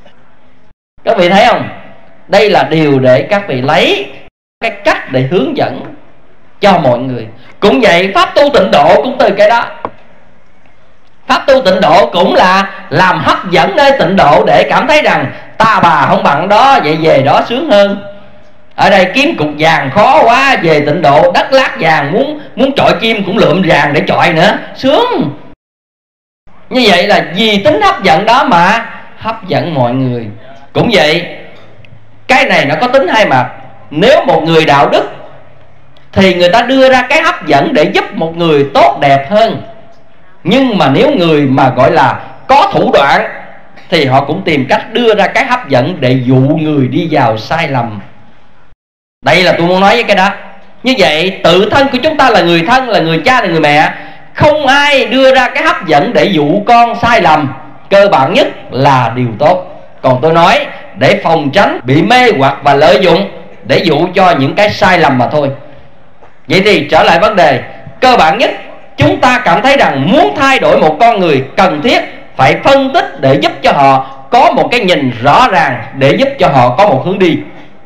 Các vị thấy không? Đây là điều để các vị lấy cái cách để hướng dẫn cho mọi người. Cũng vậy, pháp tu tịnh độ cũng từ cái đó. Pháp tu tịnh độ cũng là làm hấp dẫn nơi tịnh độ để cảm thấy rằng ta bà không bằng đó, vậy về đó sướng hơn. Ở đây kiếm cục vàng khó quá, về tịnh độ đất lát vàng, muốn chọi kim cũng lượm vàng để chọi nữa, sướng. Như vậy là vì tính hấp dẫn đó mà hấp dẫn mọi người. Cũng vậy, cái này nó có tính hai mặt. Nếu một người đạo đức thì người ta đưa ra cái hấp dẫn để giúp một người tốt đẹp hơn. Nhưng mà nếu người mà gọi là có thủ đoạn thì họ cũng tìm cách đưa ra cái hấp dẫn để dụ người đi vào sai lầm. Đây là tôi muốn nói với cái đó. Như vậy tự thân của chúng ta là người thân, là người cha, là người mẹ, không ai đưa ra cái hấp dẫn để dụ con sai lầm. Cơ bản nhất là điều tốt. Còn tôi nói để phòng tránh bị mê hoặc và lợi dụng để dụ cho những cái sai lầm mà thôi. Vậy thì trở lại vấn đề cơ bản nhất, chúng ta cảm thấy rằng muốn thay đổi một con người cần thiết phải phân tích để giúp cho họ có một cái nhìn rõ ràng, để giúp cho họ có một hướng đi.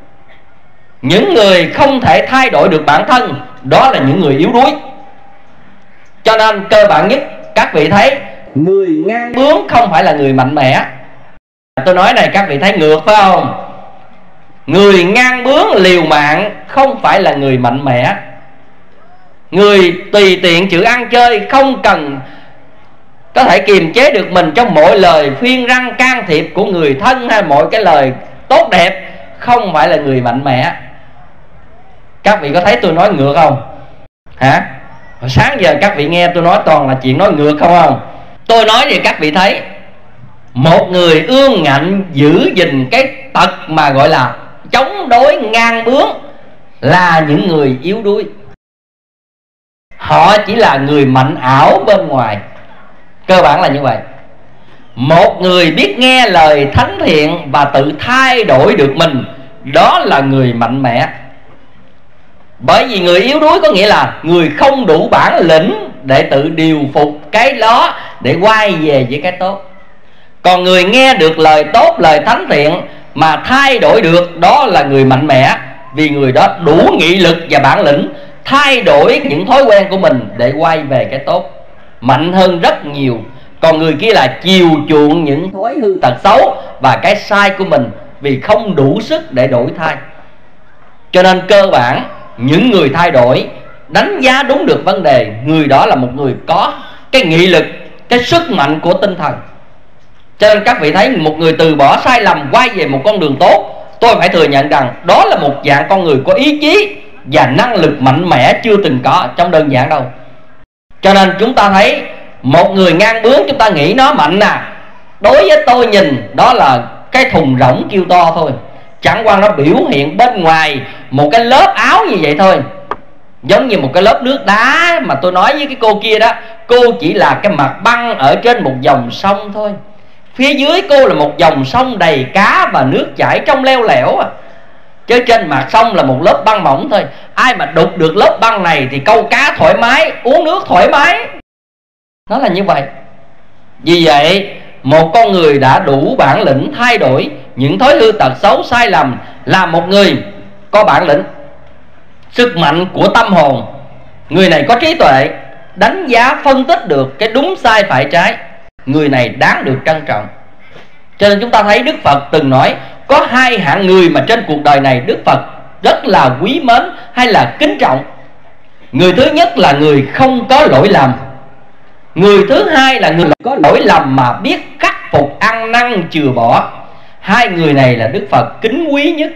Những người không thể thay đổi được bản thân, đó là những người yếu đuối. Cho nên cơ bản nhất, các vị thấy người ngang bướng không phải là người mạnh mẽ. Tôi nói này các vị thấy ngược phải không? Người ngang bướng liều mạng không phải là người mạnh mẽ. Người tùy tiện chịu ăn chơi, không cần có thể kiềm chế được mình trong mọi lời khuyên răn can thiệp của người thân hay mọi cái lời tốt đẹp, không phải là người mạnh mẽ. Các vị có thấy tôi nói ngược không? Hả? Hồi sáng giờ các vị nghe tôi nói toàn là chuyện nói ngược không? Tôi nói thì các vị thấy một người ương ngạnh giữ gìn cái tật mà gọi là chống đối ngang bướng là những người yếu đuối. Họ chỉ là người mạnh ảo bên ngoài. Cơ bản là như vậy. Một người biết nghe lời thánh thiện và tự thay đổi được mình, đó là người mạnh mẽ. Bởi vì người yếu đuối có nghĩa là người không đủ bản lĩnh để tự điều phục cái đó để quay về với cái tốt. Còn người nghe được lời tốt, lời thánh thiện mà thay đổi được, đó là người mạnh mẽ. Vì người đó đủ nghị lực và bản lĩnh thay đổi những thói quen của mình để quay về cái tốt, mạnh hơn rất nhiều. Còn người kia là chiều chuộng những thói hư tật xấu và cái sai của mình vì không đủ sức để đổi thay. Cho nên cơ bản những người thay đổi, đánh giá đúng được vấn đề, người đó là một người có cái nghị lực, cái sức mạnh của tinh thần. Cho nên các vị thấy một người từ bỏ sai lầm quay về một con đường tốt, tôi phải thừa nhận rằng đó là một dạng con người có ý chí và năng lực mạnh mẽ chưa từng có trong đơn giản đâu. Cho nên chúng ta thấy một người ngang bướng chúng ta nghĩ nó mạnh đối với tôi nhìn đó là cái thùng rỗng kêu to thôi, chẳng qua nó biểu hiện bên ngoài một cái lớp áo như vậy thôi. Giống như một cái lớp nước đá mà tôi nói với cái cô kia đó, cô chỉ là cái mặt băng ở trên một dòng sông thôi, phía dưới cô là một dòng sông đầy cá và nước chảy trong leo lẻo chứ trên mặt sông là một lớp băng mỏng thôi. Ai mà đục được lớp băng này thì câu cá thoải mái, uống nước thoải mái. Nó là như vậy. Vì vậy một con người đã đủ bản lĩnh thay đổi những thói hư tật xấu sai lầm là một người có bản lĩnh, sức mạnh của tâm hồn. Người này có trí tuệ, đánh giá phân tích được cái đúng sai phải trái. Người này đáng được trân trọng. Cho nên chúng ta thấy Đức Phật từng nói có hai hạng người mà trên cuộc đời này Đức Phật rất là quý mến hay là kính trọng. Người thứ nhất là người không có lỗi lầm. Người thứ hai là người có lỗi lầm mà biết khắc phục, ăn năn chừa bỏ. Hai người này là Đức Phật kính quý nhất.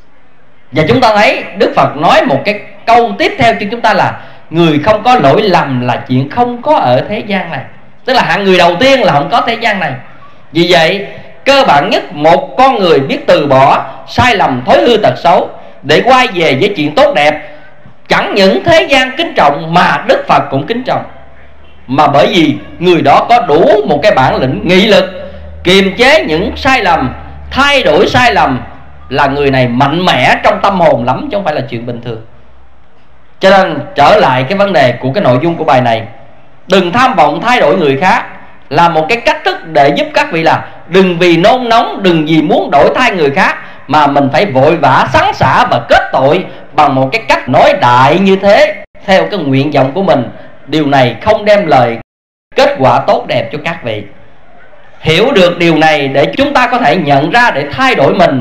Và chúng ta thấy Đức Phật nói một cái câu tiếp theo cho chúng ta là người không có lỗi lầm là chuyện không có ở thế gian này. Tức là hạng người đầu tiên là không có thế gian này. Vì vậy cơ bản nhất một con người biết từ bỏ sai lầm, thói hư tật xấu để quay về với chuyện tốt đẹp, chẳng những thế gian kính trọng mà Đức Phật cũng kính trọng. Mà bởi vì người đó có đủ một cái bản lĩnh, nghị lực kiềm chế những sai lầm, thay đổi sai lầm, là người này mạnh mẽ trong tâm hồn lắm chứ không phải là chuyện bình thường. Cho nên trở lại cái vấn đề của cái nội dung của bài này, đừng tham vọng thay đổi người khác là một cái cách thức để giúp các vị là đừng vì nôn nóng, đừng vì muốn đổi thay người khác mà mình phải vội vã sắn xả và kết tội bằng một cái cách nói đại như thế theo cái nguyện vọng của mình. Điều này không đem lời kết quả tốt đẹp cho các vị. Hiểu được điều này để chúng ta có thể nhận ra để thay đổi mình.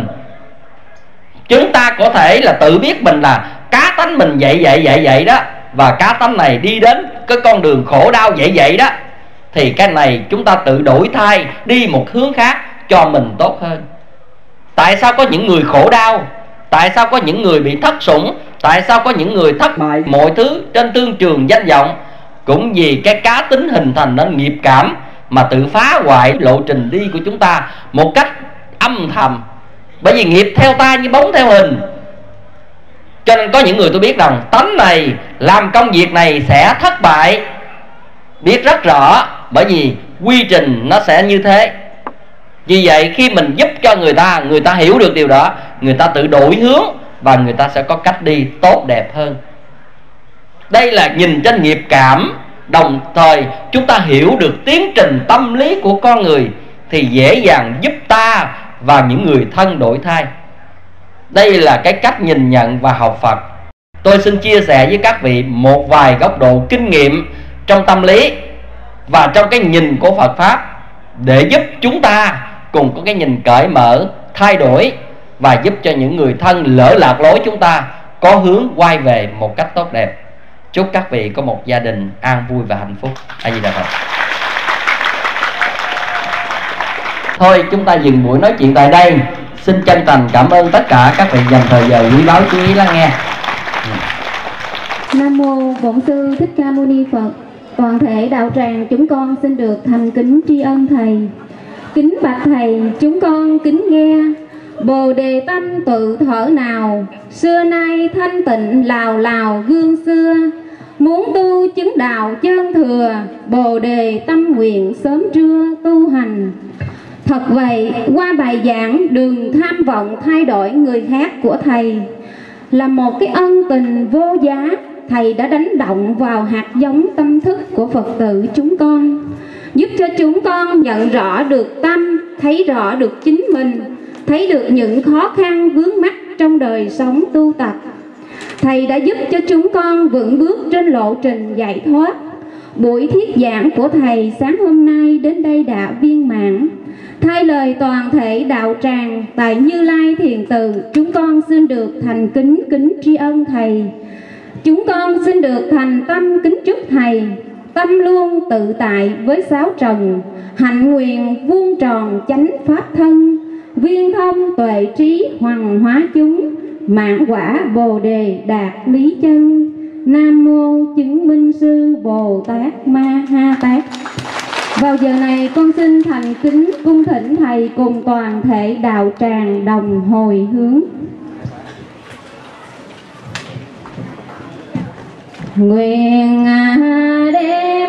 Chúng ta có thể là tự biết mình là cá tánh mình vậy đó, và cá tánh này đi đến cái con đường khổ đau vậy đó, thì cái này chúng ta tự đổi thay đi một hướng khác cho mình tốt hơn. Tại sao có những người khổ đau? Tại sao có những người bị thất sủng? Tại sao có những người thất bại mọi thứ trên thương trường danh vọng? Cũng vì cái cá tính hình thành nên nghiệp cảm mà tự phá hoại lộ trình đi của chúng ta một cách âm thầm. Bởi vì nghiệp theo ta như bóng theo hình. Cho nên có những người tôi biết rằng tánh này làm công việc này sẽ thất bại, biết rất rõ, bởi vì quy trình nó sẽ như thế. Vì vậy khi mình giúp cho người ta hiểu được điều đó, người ta tự đổi hướng và người ta sẽ có cách đi tốt đẹp hơn. Đây là nhìn trên nghiệp cảm, đồng thời chúng ta hiểu được tiến trình tâm lý của con người thì dễ dàng giúp ta và những người thân đổi thay. Đây là cái cách nhìn nhận và học Phật. Tôi xin chia sẻ với các vị một vài góc độ kinh nghiệm trong tâm lý và trong cái nhìn của Phật Pháp để giúp chúng ta cùng có cái nhìn cởi mở, thay đổi và giúp cho những người thân lỡ lạc lối chúng ta có hướng quay về một cách tốt đẹp. Chúc các vị có một gia đình an vui và hạnh phúc. A Di Đà Phật. Thôi chúng ta dừng buổi nói chuyện tại đây. Xin chân thành cảm ơn tất cả các vị dành thời giờ quý báu chú ý lắng nghe. Nam mô Bổn Sư Thích Ca Mâu Ni Phật. Toàn thể đạo tràng chúng con xin được thành kính tri ân Thầy. Kính bạch Thầy, chúng con kính nghe. Bồ đề tâm tự thở nào, xưa nay thanh tịnh lào lào gương xưa. Muốn tu chứng đạo chân thừa, bồ đề tâm nguyện sớm trưa tu hành. Thật vậy, qua bài giảng đừng tham vọng thay đổi người khác của Thầy là một cái ân tình vô giá. Thầy đã đánh động vào hạt giống tâm thức của Phật tử chúng con, giúp cho chúng con nhận rõ được tâm, thấy rõ được chính mình, thấy được những khó khăn vướng mắc trong đời sống tu tập. Thầy đã giúp cho chúng con vững bước trên lộ trình giải thoát. Buổi thuyết giảng của Thầy sáng hôm nay đến đây đã viên mãn. Thay lời toàn thể đạo tràng tại Như Lai Thiền Từ, chúng con xin được thành kính tri ân Thầy. Chúng con xin được thành tâm kính chúc Thầy tâm luôn tự tại với sáu trần, hạnh nguyện vuông tròn chánh pháp thân, viên thông tuệ trí hoằng hóa chúng, mãn quả bồ đề đạt lý chân. Nam mô chứng minh sư Bồ Tát Ma Ha Tát. Vào giờ này con xin thành kính cung thỉnh Thầy cùng toàn thể đạo tràng đồng hồi hướng. Nguyện đem